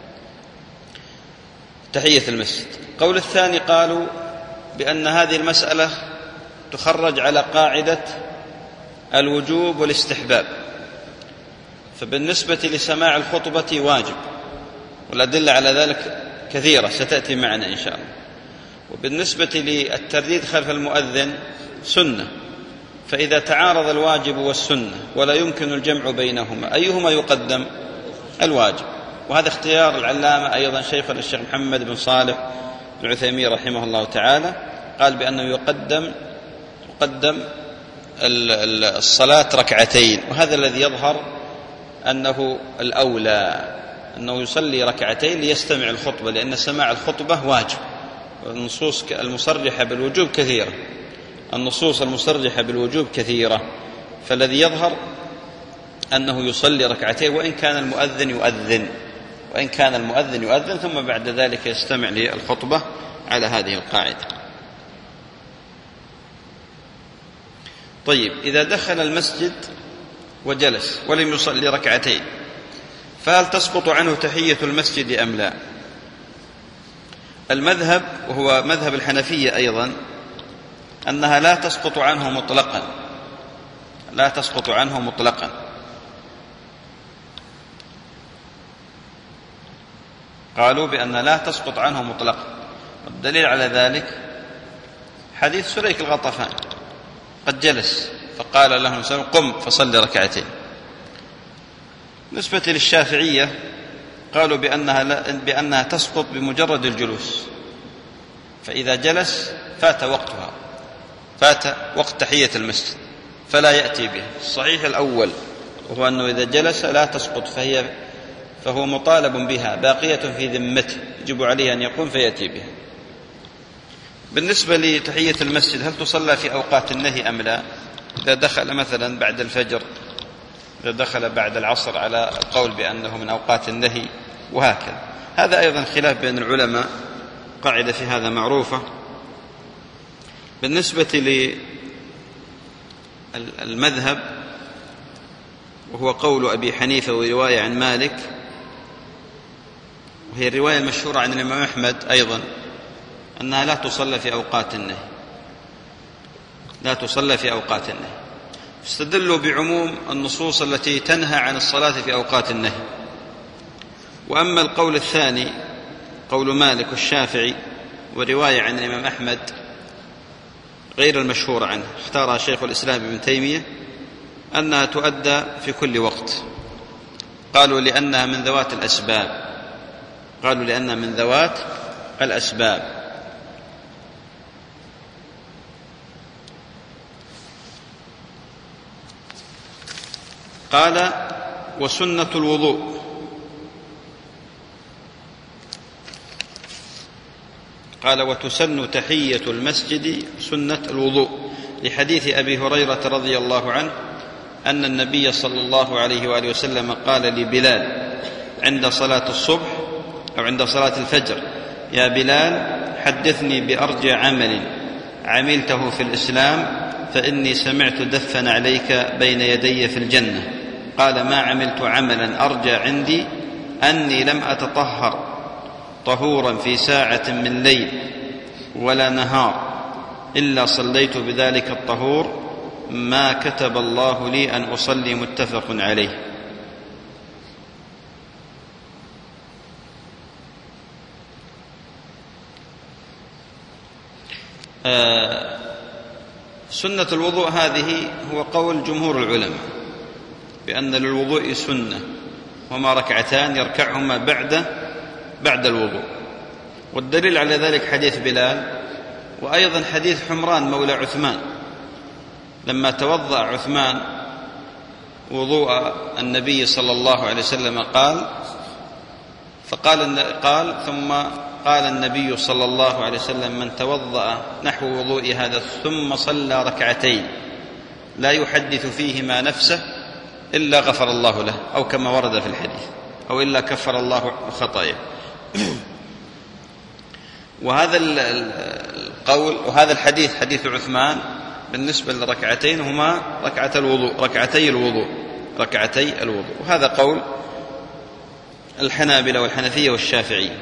A: تحية المسجد. قول الثاني قالوا بأن هذه المسألة تخرج على قاعدة الوجوب والاستحباب، فبالنسبة لسماع الخطبة واجب، والأدلة على ذلك كثيرة ستأتي معنا إن شاء الله. وبالنسبة للترديد خلف المؤذن سنة، فإذا تعارض الواجب والسنة ولا يمكن الجمع بينهما أيهما يقدم؟ الواجب. وهذا اختيار العلامة أيضا شيخنا الشيخ محمد بن صالح بن عثيمين رحمه الله تعالى، قال بأنه يقدم يقدم الصلاة ركعتين، وهذا الذي يظهر أنه الأولى، أنه يصلي ركعتين ليستمع الخطبة، لأن سماع الخطبة واجب. والنصوص المصرحة بالوجوب كثيرة، النصوص المصرحة بالوجوب كثيرة، فالذي يظهر أنه يصلي ركعتين وإن كان المؤذن يؤذن وإن كان المؤذن يؤذن ثم بعد ذلك يستمع للخطبة على هذه القاعدة. طيب، إذا دخل المسجد وجلس ولم يصلي ركعتين فهل تسقط عنه تحية المسجد أم لا؟ المذهب، وهو مذهب الحنفية أيضا، أنها لا تسقط عنه مطلقا، لا تسقط عنه مطلقا. قالوا بأن لا تسقط عنه مطلقا، والدليل على ذلك حديث سليك الغطفان، قد جلس فقال له النبي قم فصل ركعتين. نسبة للشافعية قالوا بأنها, بأنها تسقط بمجرد الجلوس، فإذا جلس فات وقتها، فات وقت تحية المسجد فلا يأتي به. الصحيح الأول وهو أنه إذا جلس لا تسقط، فهي فهو مطالب بها باقية في ذمته، يجب عليه أن يقوم فيأتي بها. بالنسبة لتحية المسجد هل تصلى في أوقات النهي أم لا؟ إذا دخل مثلا بعد الفجر، إذا دخل بعد العصر على القول بأنه من أوقات النهي، وهكذا. هذا أيضا خلاف بين العلماء، قاعدة في هذا معروفة. بالنسبة للمذهب وهو قول أبي حنيفة ورواية عن مالك، وهي الرواية المشهورة عن الإمام أحمد أيضا، أنها لا تصلى في أوقات النهي، لا تصلى في أوقات النهي. استدلوا بعموم النصوص التي تنهى عن الصلاة في أوقات النهي. وأما القول الثاني قول مالك والشافعي ورواية عن الإمام أحمد غير المشهورة عنه، اختارها شيخ الإسلام ابن تيمية، أنها تؤدى في كل وقت. قالوا لأنها من ذوات الأسباب، قالوا لأنها من ذوات الأسباب. قال وسنة الوضوء، قال وتسن تحية المسجد سنة الوضوء، لحديث أبي هريرة رضي الله عنه أن النبي صلى الله عليه وآله وسلم قال لبلال عند صلاة الصبح أو عند صلاة الفجر: يا بلال حدثني بأرجى عمل عملته في الإسلام فإني سمعت دفن عليك بين يدي في الجنة. قال: ما عملت عملا أرجى عندي أني لم أتطهر طهورا في ساعة من ليل ولا نهار إلا صليت بذلك الطهور ما كتب الله لي أن أصلي. متفق عليه. آه سنة الوضوء هذه هو قول جمهور العلماء بأن للوضوء سنة، وما ركعتان يركعهما بعد بعد الوضوء. والدليل على ذلك حديث بلال، وأيضا حديث حمران مولى عثمان لما توضأ عثمان وضوء النبي صلى الله عليه وسلم قال فقال قال ثم قال النبي صلى الله عليه وسلم: من توضأ نحو وضوء هذا ثم صلى ركعتين لا يحدث فيهما نفسه إلا غفر الله له، أو كما ورد في الحديث، أو إلا كفر الله خطاياه. وهذا القول وهذا الحديث حديث عثمان بالنسبة للركعتين هما ركعة الوضوء ركعتي الوضوء ركعتي الوضوء وهذا قول الحنابلة والحنفية والشافعية.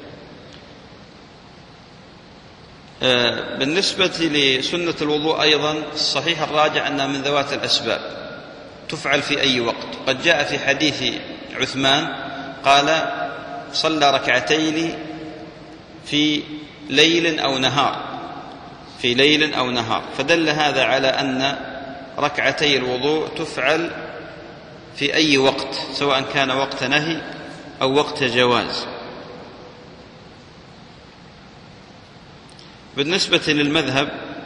A: بالنسبة لسنة الوضوء أيضا الصحيح الراجع أنها من ذوات الأسباب تفعل في أي وقت. قد جاء في حديث عثمان قال: صلى ركعتين في ليل أو نهار في ليل أو نهار فدل هذا على أن ركعتي الوضوء تفعل في أي وقت، سواء كان وقت نهي أو وقت جواز. بالنسبة للمذهب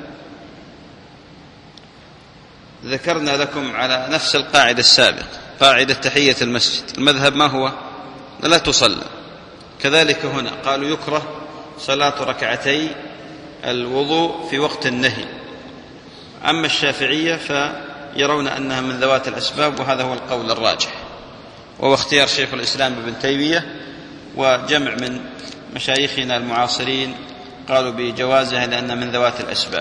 A: ذكرنا لكم على نفس القاعدة السابقة، قاعدة تحية المسجد. المذهب ما هو؟ لا تصلى. كذلك هنا قالوا يكره صلاة ركعتي الوضوء في وقت النهي. أما الشافعية فيرون أنها من ذوات الأسباب، وهذا هو القول الراجح، وهو اختيار شيخ الإسلام ابن تيمية وجمع من مشايخنا المعاصرين قالوا بجوازها لأنها من ذوات الأسباب.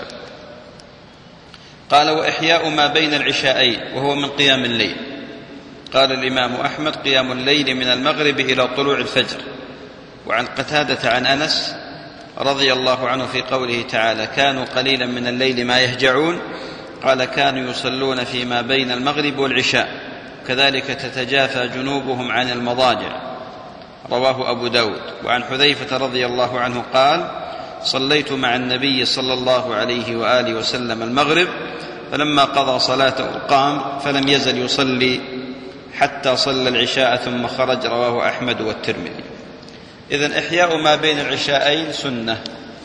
A: قال: وإحياء ما بين العشاءين وهو من قيام الليل. قال الإمام أحمد: قيام الليل من المغرب إلى طلوع الفجر. وعن قتادة عن أنس رضي الله عنه في قوله تعالى: كانوا قليلا من الليل ما يهجعون. قال: كانوا يصلون فيما بين المغرب والعشاء، كذلك تتجافى جنوبهم عن المضاجع. رواه أبو داود. وعن حذيفة رضي الله عنه قال: صليت مع النبي صلى الله عليه وآله وسلم المغرب، فلما قضى صلاته قام فلم يزل يصلي حتى صلى العشاء ثم خرج. رواه أحمد والترمذي. إذن إحياء ما بين العشاءين سنة.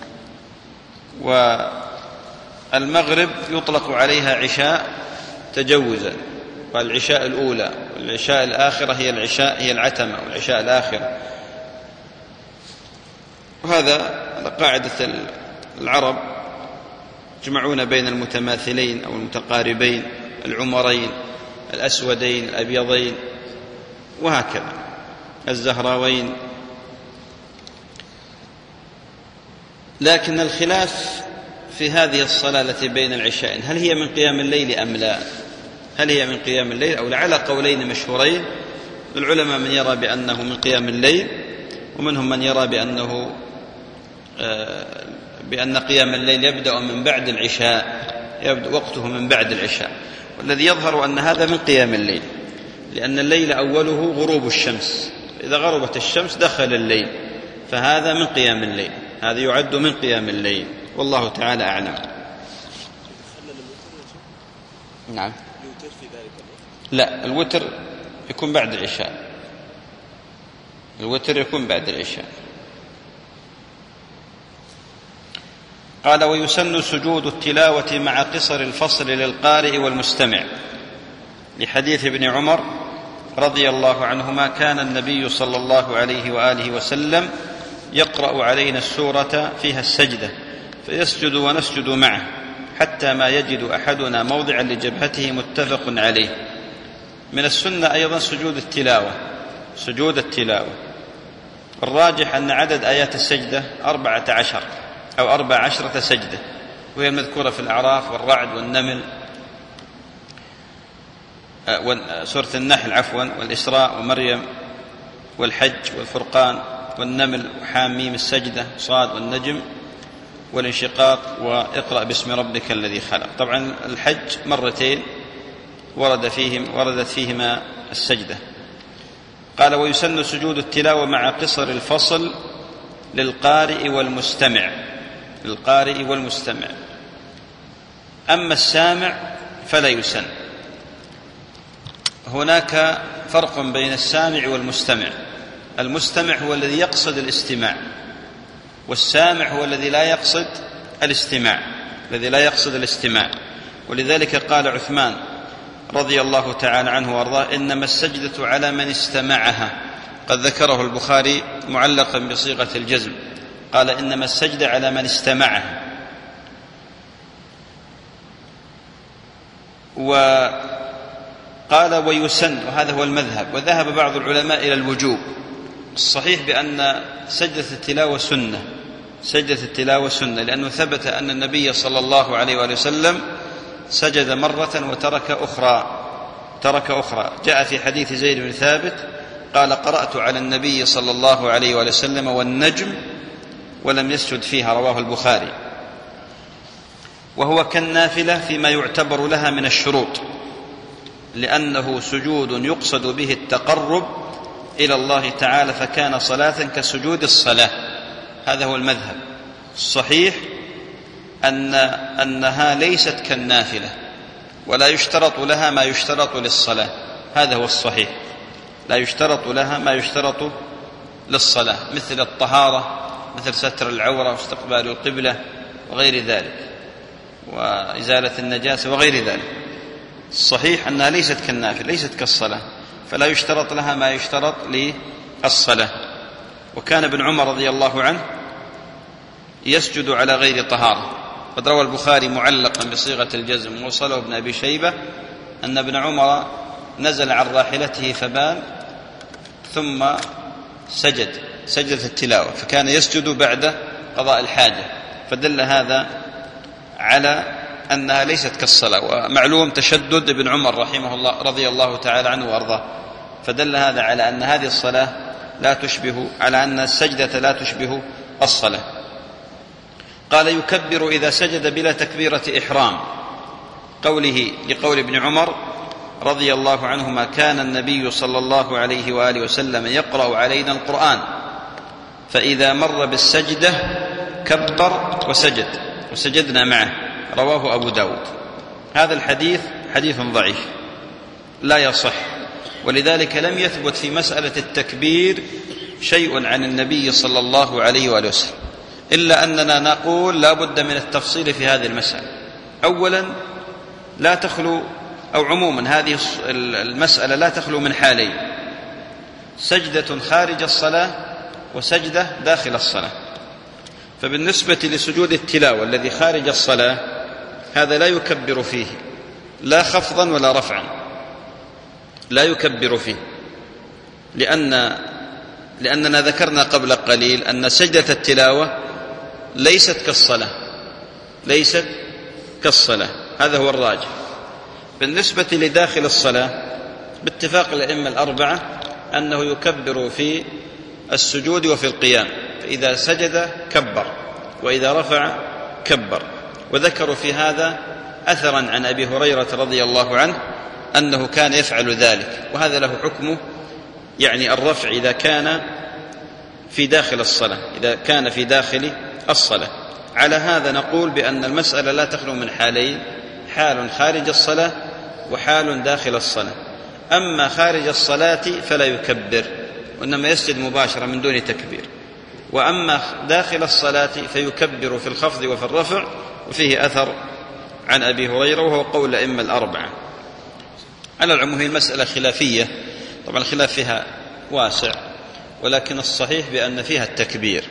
A: والمغرب يطلق عليها عشاء تجوزا، والعشاء الأولى والعشاء الآخرة هي العشاء هي العتمة والعشاء الآخرة. وهذا قاعدة العرب، يجمعون بين المتماثلين أو المتقاربين، العمرين، الأسودين، الأبيضين، وهكذا الزهراوين. لكن الخلاف في هذه الصلاة التي بين العشاءين، هل هي من قيام الليل أم لا؟ هل هي من قيام الليل أو لا؟ على قولين مشهورين. العلماء من يرى بأنه من قيام الليل، ومنهم من يرى بأنه بأن قيام الليل يبدأ من بعد العشاء، يبدأ وقته من بعد العشاء. والذي يظهر أن هذا من قيام الليل، لأن الليل أوله غروب الشمس، إذا غربت الشمس دخل الليل، فهذا من قيام الليل، هذا يعد من قيام الليل، والله تعالى أعلم. نعم. لا، الوتر يكون بعد العشاء، الوتر يكون بعد العشاء. قال: ويسن سجود التلاوة مع قصر الفصل للقارئ والمستمع، لحديث ابن عمر رضي الله عنهما: كان النبي صلى الله عليه وآله وسلم يقرأ علينا السورة فيها السجدة فيسجد ونسجد معه حتى ما يجد أحدنا موضعا لجبهته. متفق عليه. من السنة أيضا سجود التلاوة سجود التلاوة الراجح أن عدد آيات السجدة أربعة عشر أو أربع عشرة سجدة، وهي المذكورة في الأعراف والرعد والنمل، سورة النحل عفوا، والإسراء ومريم والحج والفرقان والنمل وحاميم السجدة صاد والنجم والانشقاق واقرأ باسم ربك الذي خلق. طبعا الحج مرتين ورد فيهم وردت فيهما السجدة. قال ويسن سجود التلاوة مع قصر الفصل للقارئ والمستمع للقارئ والمستمع أما السامع فلا يسن. هناك فرق بين السامع والمستمع. المستمع هو الذي يقصد الاستماع، والسامع هو الذي لا يقصد الاستماع الذي لا يقصد الاستماع ولذلك قال عثمان رضي الله تعالى عنه وارضاه إنما السجدة على من استمعها. قد ذكره البخاري معلقا بصيغة الجزم، قال إنما السجدة على من استمعها. وقال ويسن، وهذا هو المذهب، وذهب بعض العلماء إلى الوجوب. الصحيح بأن سجدة التلاوة سنة سجدة التلاوة سنة لأنه ثبت أن النبي صلى الله عليه وآله وسلم سجد مرة وترك أخرى ترك أخرى جاء في حديث زيد بن ثابت قال قرأت على النبي صلى الله عليه وآله وسلم والنجم ولم يسجد فيها، رواه البخاري. وهو كالنافلة فيما يعتبر لها من الشروط، لأنه سجود يقصد به التقرب إلى الله تعالى، فكان صلاة كسجود الصلاة. هذا هو المذهب الصحيح، أن أنها ليست كالنافلة ولا يشترط لها ما يشترط للصلاة. هذا هو الصحيح، لا يشترط لها ما يشترط للصلاة، مثل الطهارة، مثل ستر العورة واستقبال القبلة وغير ذلك، وإزالة النجاسة وغير ذلك. الصحيح أنها ليست كالنافلة، ليست كالصلاة، فلا يشترط لها ما يشترط للصلاة. وكان ابن عمر رضي الله عنه يسجد على غير طهارة. قد روى البخاري معلقا بصيغة الجزم وصله ابن أبي شيبة أن ابن عمر نزل عن راحلته فبال ثم سجد سجدة التلاوة، فكان يسجد بعد قضاء الحاجة، فدل هذا على أنها ليست كالصلاة. ومعلوم تشدد ابن عمر رحمه الله رضي الله تعالى عنه وأرضاه، فدل هذا على أن هذه الصلاة لا تشبه على أن السجدة لا تشبه الصلاة. قال يكبر إذا سجد بلا تكبيرة إحرام، قوله لقول ابن عمر رضي الله عنهما كان النبي صلى الله عليه وآله وسلم يقرأ علينا القرآن فإذا مر بالسجدة كبر وسجد وسجدنا معه، رواه أبو داود. هذا الحديث حديث ضعيف لا يصح، ولذلك لم يثبت في مسألة التكبير شيء عن النبي صلى الله عليه وآله وسلم، إلا أننا نقول لا بد من التفصيل في هذه المسألة. أولا لا تخلو أو عموما هذه المسألة لا تخلو من حالين: سجدة خارج الصلاة وسجدة داخل الصلاة. فبالنسبة لسجود التلاوة الذي خارج الصلاة هذا لا يكبر فيه لا خفضا ولا رفعا، لا يكبر فيه، لأن لأننا ذكرنا قبل قليل أن سجدة التلاوة ليست كالصلاة ليست كالصلاة هذا هو الراجح. بالنسبة لداخل الصلاة باتفاق الأئمة الأربعة أنه يكبر في السجود وفي القيام، فإذا سجد كبر وإذا رفع كبر. وذكروا في هذا أثرا عن أبي هريرة رضي الله عنه أنه كان يفعل ذلك، وهذا له حكمه يعني الرفع إذا كان في داخل الصلاة إذا كان في داخل الصلاة. على هذا نقول بأن المسألة لا تخلو من حالين: حال خارج الصلاة وحال داخل الصلاة. أما خارج الصلاة فلا يكبر وإنما يسجد مباشرة من دون تكبير، وأما داخل الصلاة فيكبر في الخفض وفي الرفع، وفيه أثر عن أبي هريرة وهو قول الأئمة الأربعة. على العموم هي المسألة خلافية، طبعا الخلاف فيها واسع، ولكن الصحيح بأن فيها التكبير.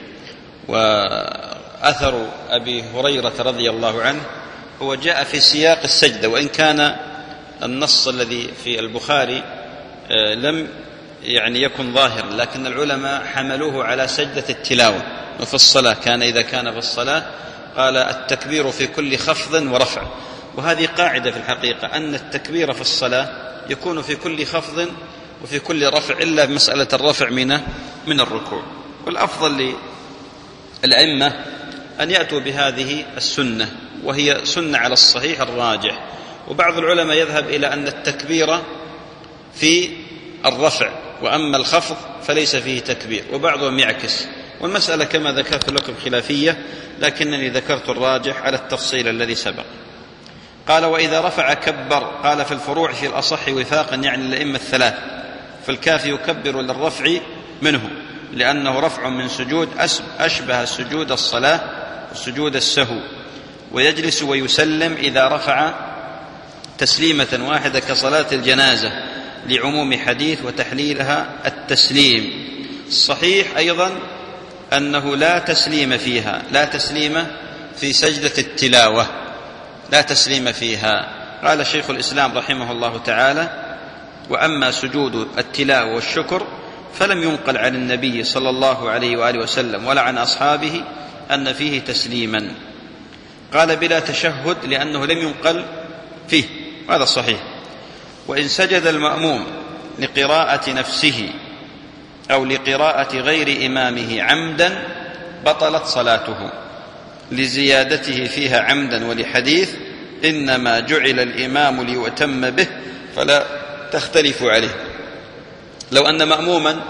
A: وأثر أبي هريرة رضي الله عنه هو جاء في سياق السجدة، وإن كان النص الذي في البخاري لم يعني يكن ظاهرا، لكن العلماء حملوه على سجدة التلاوة. وفي الصلاة كان إذا كان في الصلاة قال التكبير في كل خفض ورفع، وهذه قاعدة في الحقيقة أن التكبير في الصلاة يكون في كل خفض وفي كل رفع إلا مسألة الرفع من من الركوع. والأفضل للأئمة أن يأتوا بهذه السنة، وهي سنة على الصحيح الراجح. وبعض العلماء يذهب إلى أن التكبير في الرفع، وأما الخفض فليس فيه تكبير، وبعضهم يعكس. والمسألة كما ذكرت لكم خلافية، لكنني ذكرت الراجح على التفصيل الذي سبق. قال: وإذا رفع كبر. قال: في الفروع في الأصح وفاقا، يعني الأئمة الثلاث. فالكافي يكبر للرفع منه، لأنه رفع من سجود أشبه سجود الصلاة وسجود السهو، ويجلس ويسلم إذا رفع تسليمة واحدة كصلاة الجنازة، لعموم حديث وتحليلها التسليم. الصحيح أيضا أنه لا تسليم فيها، لا تسليم في سجدة التلاوة، لا تسليم فيها. قال شيخ الإسلام رحمه الله تعالى: وأما سجود التلاوة والشكر فلم ينقل عن النبي صلى الله عليه وآله وسلم ولا عن أصحابه أن فيه تسليما. قال: بلا تشهد، لأنه لم ينقل فيه، هذا صحيح. وإن سجد المأموم لقراءة نفسه أو لقراءة غير إمامه عمدا بطلت صلاته، لزيادته فيها عمدا، ولحديث: إنما جعل الإمام ليؤتم به فلا تختلف عليه. لو أن مأموما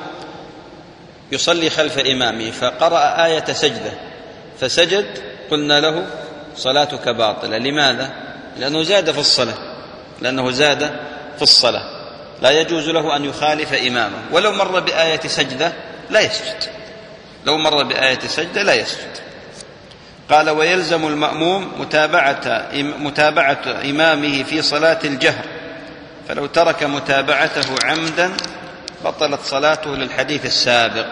A: يصلي خلف إمامه فقرأ آية سجدة فسجد، قلنا له: صلاتك باطلة. لماذا؟ لأنه زاد في الصلاة، لأنه زاد في الصلاة، لا يجوز له أن يخالف إمامه. ولو مر بآية سجدة لا يسجد، لو مر بآية سجدة لا يسجد. قال: ويلزم المأموم متابعة, متابعة إمامه في صلاة الجهر، فلو ترك متابعته عمدا بطلت صلاته، للحديث السابق.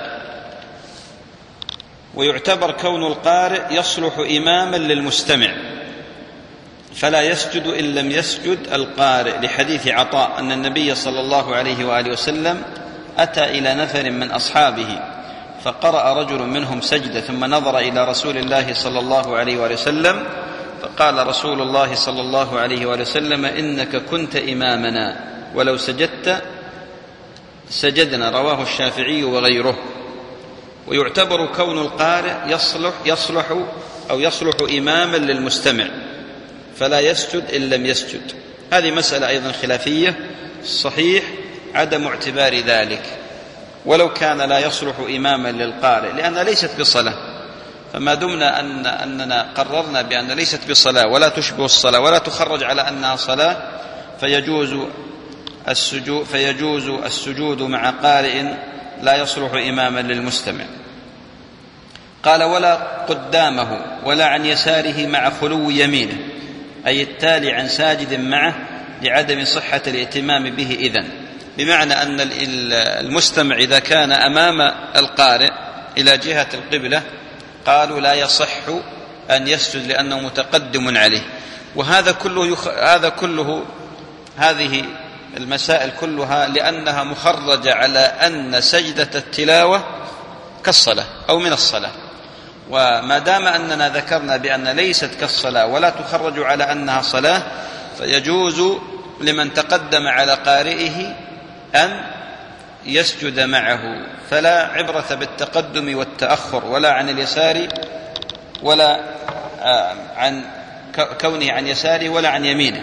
A: ويعتبر كون القارئ يصلح إماما للمستمع، فلا يسجد إن لم يسجد القارئ، لحديث عطاء أن النبي صلى الله عليه وآله وسلم أتى إلى نفر من أصحابه فقرأ رجل منهم سجدة، ثم نظر إلى رسول الله صلى الله عليه وآله وسلم فقال رسول الله صلى الله عليه وآله وسلم: إنك كنت إمامنا ولو سجدت سجدنا. رواه الشافعي وغيره. ويعتبر كون القارئ يصلح, يصلح أو يصلح إماما للمستمع، فلا يسجد إن لم يسجد. هذه مسألة أيضا خلافية، الصحيح عدم اعتبار ذلك، ولو كان لا يصلح إماما للقارئ، لأنها ليست بصلاة. فما دمنا أن أننا قررنا بأن ليست بصلاة ولا تشبه الصلاة ولا تخرج على أنها صلاة، فيجوز السجود, فيجوز السجود مع قارئ لا يصلح إماما للمستمع. قال: ولا قدامه ولا عن يساره مع خلو يمينه، أي التالي عن ساجد معه، لعدم صحة الائتمام به إذن. بمعنى أن المستمع إذا كان أمام القارئ إلى جهة القبلة قالوا لا يصح أن يسجد لأنه متقدم عليه. وهذا كله يخ... هذا كله هذه المسائل كلها لأنها مخرجة على أن سجدة التلاوة كالصلاة أو من الصلاة. وما دام أننا ذكرنا بأن ليست كالصلاة ولا تخرج على أنها صلاة، فيجوز لمن تقدم على قارئه أن يسجد معه، فلا عبرة بالتقدم والتأخر ولا عن اليسار ولا عن كونه عن يساره ولا عن يمينه.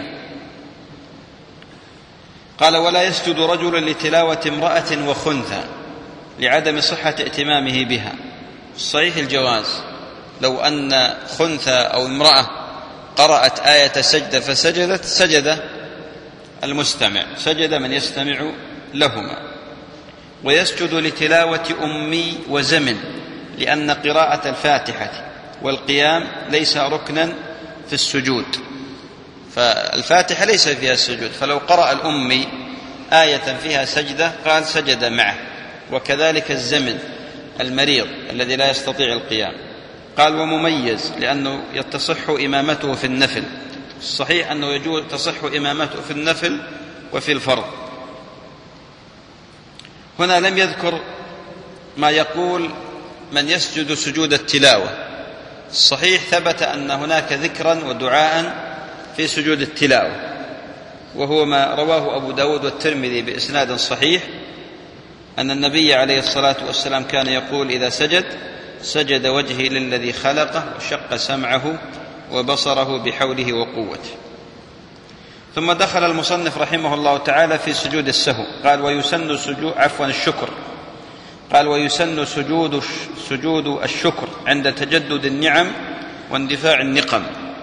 A: قال: ولا يسجد رجل لتلاوة امرأة وخنثى، لعدم صحة ائتمامه بها. الصحيح الجواز، لو أن خنثى أو امرأة قرأت آية سجدة فسجدت سجد المستمع، سجد من يستمع لهما. ويسجد لتلاوة أمي وزمن، لأن قراءة الفاتحة والقيام ليس ركنا في السجود، فالفاتحة ليس فيها السجود، فلو قرأ الأمي آية فيها سجدة قال سجد معه. وكذلك الزمن المريض الذي لا يستطيع القيام. قال: ومميز، لأنه يتصح إمامته في النفل. الصحيح أنه يجوز تصح إمامته في النفل وفي الفرض. هنا لم يذكر ما يقول من يسجد سجود التلاوة. الصحيح ثبت أن هناك ذكرا ودعاء في سجود التلاوة، وهو ما رواه أبو داود والترمذي بإسناد صحيح أن النبي عليه الصلاة والسلام كان يقول إذا سجد: سجد وجهي للذي خلقه وشق سمعه وبصره بحوله وقوته. ثم دخل المصنف رحمه الله تعالى في سجود السهو، قال: ويسن سجود عفوا الشكر قال ويسن سجود سجود الشكر عند تجدد النعم واندفاع النقم،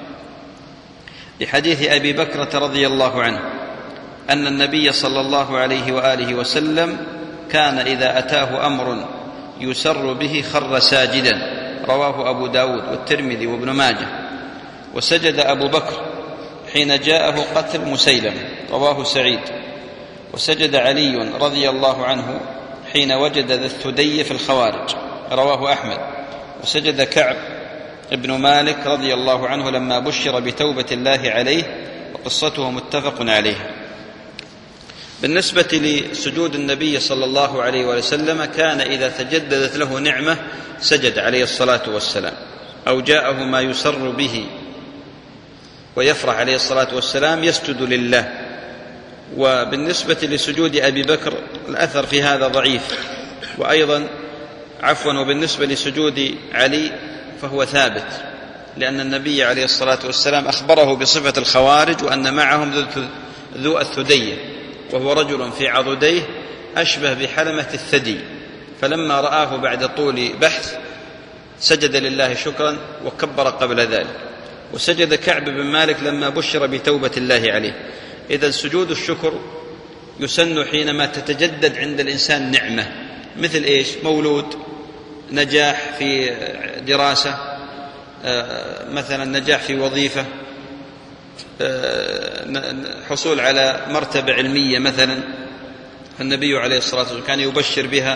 A: لحديث أبي بكرة رضي الله عنه أن النبي صلى الله عليه وآله وسلم كان إذا أتاه أمر يسر به خر ساجدا، رواه أبو داود والترمذي وابن ماجه. وسجد أبو بكر حين جاءه قتل مسيلم، رواه سعيد. وسجد علي رضي الله عنه حين وجد ذا الثدي في الخوارج، رواه أحمد. وسجد كعب ابن مالك رضي الله عنه لما بشر بتوبة الله عليه، وقصته متفق عليه. بالنسبة لسجود النبي صلى الله عليه وسلم كان إذا تجددت له نعمة سجد عليه الصلاة والسلام، أو جاءه ما يسر به ويفرح عليه الصلاة والسلام يسجد لله. وبالنسبة لسجود أبي بكر الأثر في هذا ضعيف، وأيضا عفوا وبالنسبة لسجود علي فهو ثابت، لأن النبي عليه الصلاة والسلام أخبره بصفة الخوارج وأن معهم ذو الثدي، وهو رجل في عضديه أشبه بحلمة الثدي، فلما رآه بعد طول بحث سجد لله شكرا وكبر قبل ذلك. وسجد كعب بن مالك لما بشر بتوبة الله عليه. إذا سجود الشكر يسن حينما تتجدد عند الإنسان نعمة، مثل إيش؟ مولود، نجاح في دراسة، مثلا نجاح في وظيفة، حصول على مرتبة علمية مثلا، النبي عليه الصلاة والسلام كان يبشر بها.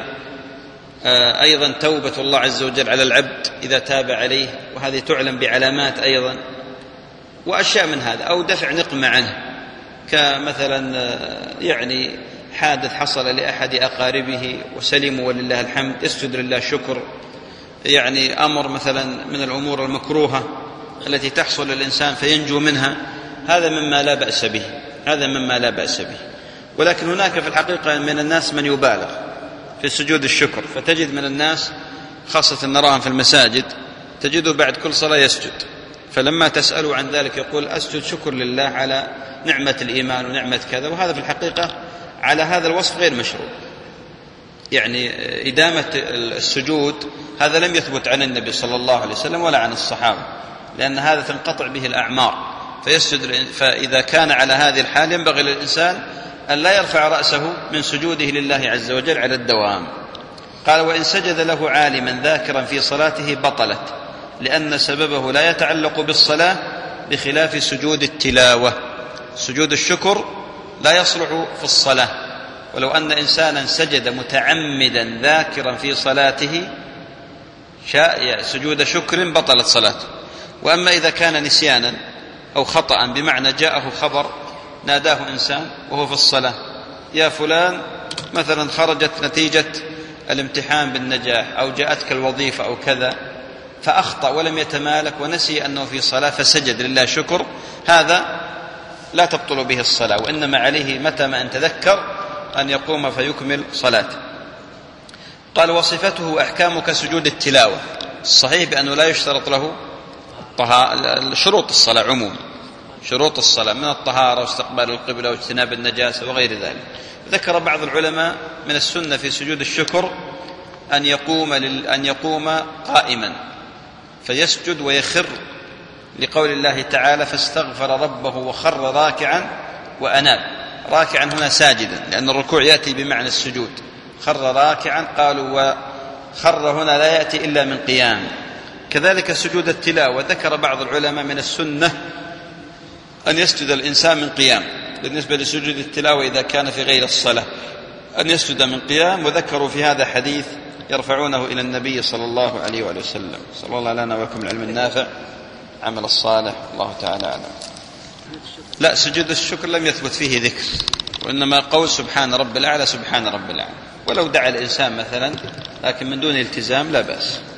A: أيضا توبة الله عز وجل على العبد إذا تاب عليه، وهذه تعلم بعلامات أيضا، وأشياء من هذا، أو دفع نقمة عنه، كمثلا يعني حادث حصل لأحد أقاربه وسلموا ولله الحمد، يسجد لله شكر. يعني أمر مثلا من الأمور المكروهة التي تحصل للإنسان فينجو منها، هذا مما لا بأس به، هذا مما لا بأس به. ولكن هناك في الحقيقة من الناس من يبالغ في سجود الشكر، فتجد من الناس خاصة نراهم في المساجد تجده بعد كل صلاة يسجد، فلما تسألوا عن ذلك يقول: أسجد شكر لله على نعمة الإيمان ونعمة كذا. وهذا في الحقيقة على هذا الوصف غير مشروع، يعني إدامة السجود هذا لم يثبت عن النبي صلى الله عليه وسلم ولا عن الصحابة، لأن هذا تنقطع به الأعمار، فيسجد. فإذا كان على هذه الحال ينبغي للإنسان أن لا يرفع رأسه من سجوده لله عز وجل على الدوام. قال: وإن سجد له عالما ذاكرا في صلاته بطلت، لأن سببه لا يتعلق بالصلاة بخلاف سجود التلاوة. سجود الشكر لا يصلح في الصلاة، ولو أن إنسانا سجد متعمدا ذاكرا في صلاته شاء سجود شكر بطلت صلاته. وأما إذا كان نسيانا أو خطأ، بمعنى جاءه خبر ناداه إنسان وهو في الصلاة: يا فلان مثلا خرجت نتيجة الامتحان بالنجاح، أو جاءتك الوظيفة أو كذا، فأخطأ ولم يتمالك ونسي أنه في صلاة فسجد لله شكر، هذا لا تبطل به الصلاة، وإنما عليه متى ما أن تذكر أن يقوم فيكمل صلاته. قال: وصفته أحكام كسجود التلاوة. الصحيح بأنه لا يشترط له شروط الصلاة عموما، شروط الصلاة من الطهارة واستقبال القبلة واجتناب النجاسة وغير ذلك. ذكر بعض العلماء من السنة في سجود الشكر أن يقوم, أن يقوم قائما فيسجد ويخر، لقول الله تعالى: فاستغفر ربه وخر راكعا وأناب. راكعا هنا ساجدا، لأن الركوع يأتي بمعنى السجود. خر راكعا، قالوا وخر هنا لا يأتي إلا من قيام. كذلك سجود التلاوة ذكر بعض العلماء من السنة أن يسجد الإنسان من قيام، بالنسبة لسجود التلاوة إذا كان في غير الصلاة أن يسجد من قيام، وذكروا في هذا حديث يرفعونه إلى النبي صلى الله عليه وآله وسلم. صلى الله لنا ولكم العلم النافع، عمل الصالح، الله تعالى أعلم. لا، سجود الشكر لم يثبت فيه ذكر، وإنما قول سبحان رب الأعلى سبحان رب الأعلى، ولو دعا الإنسان مثلا لكن من دون التزام لا بأس.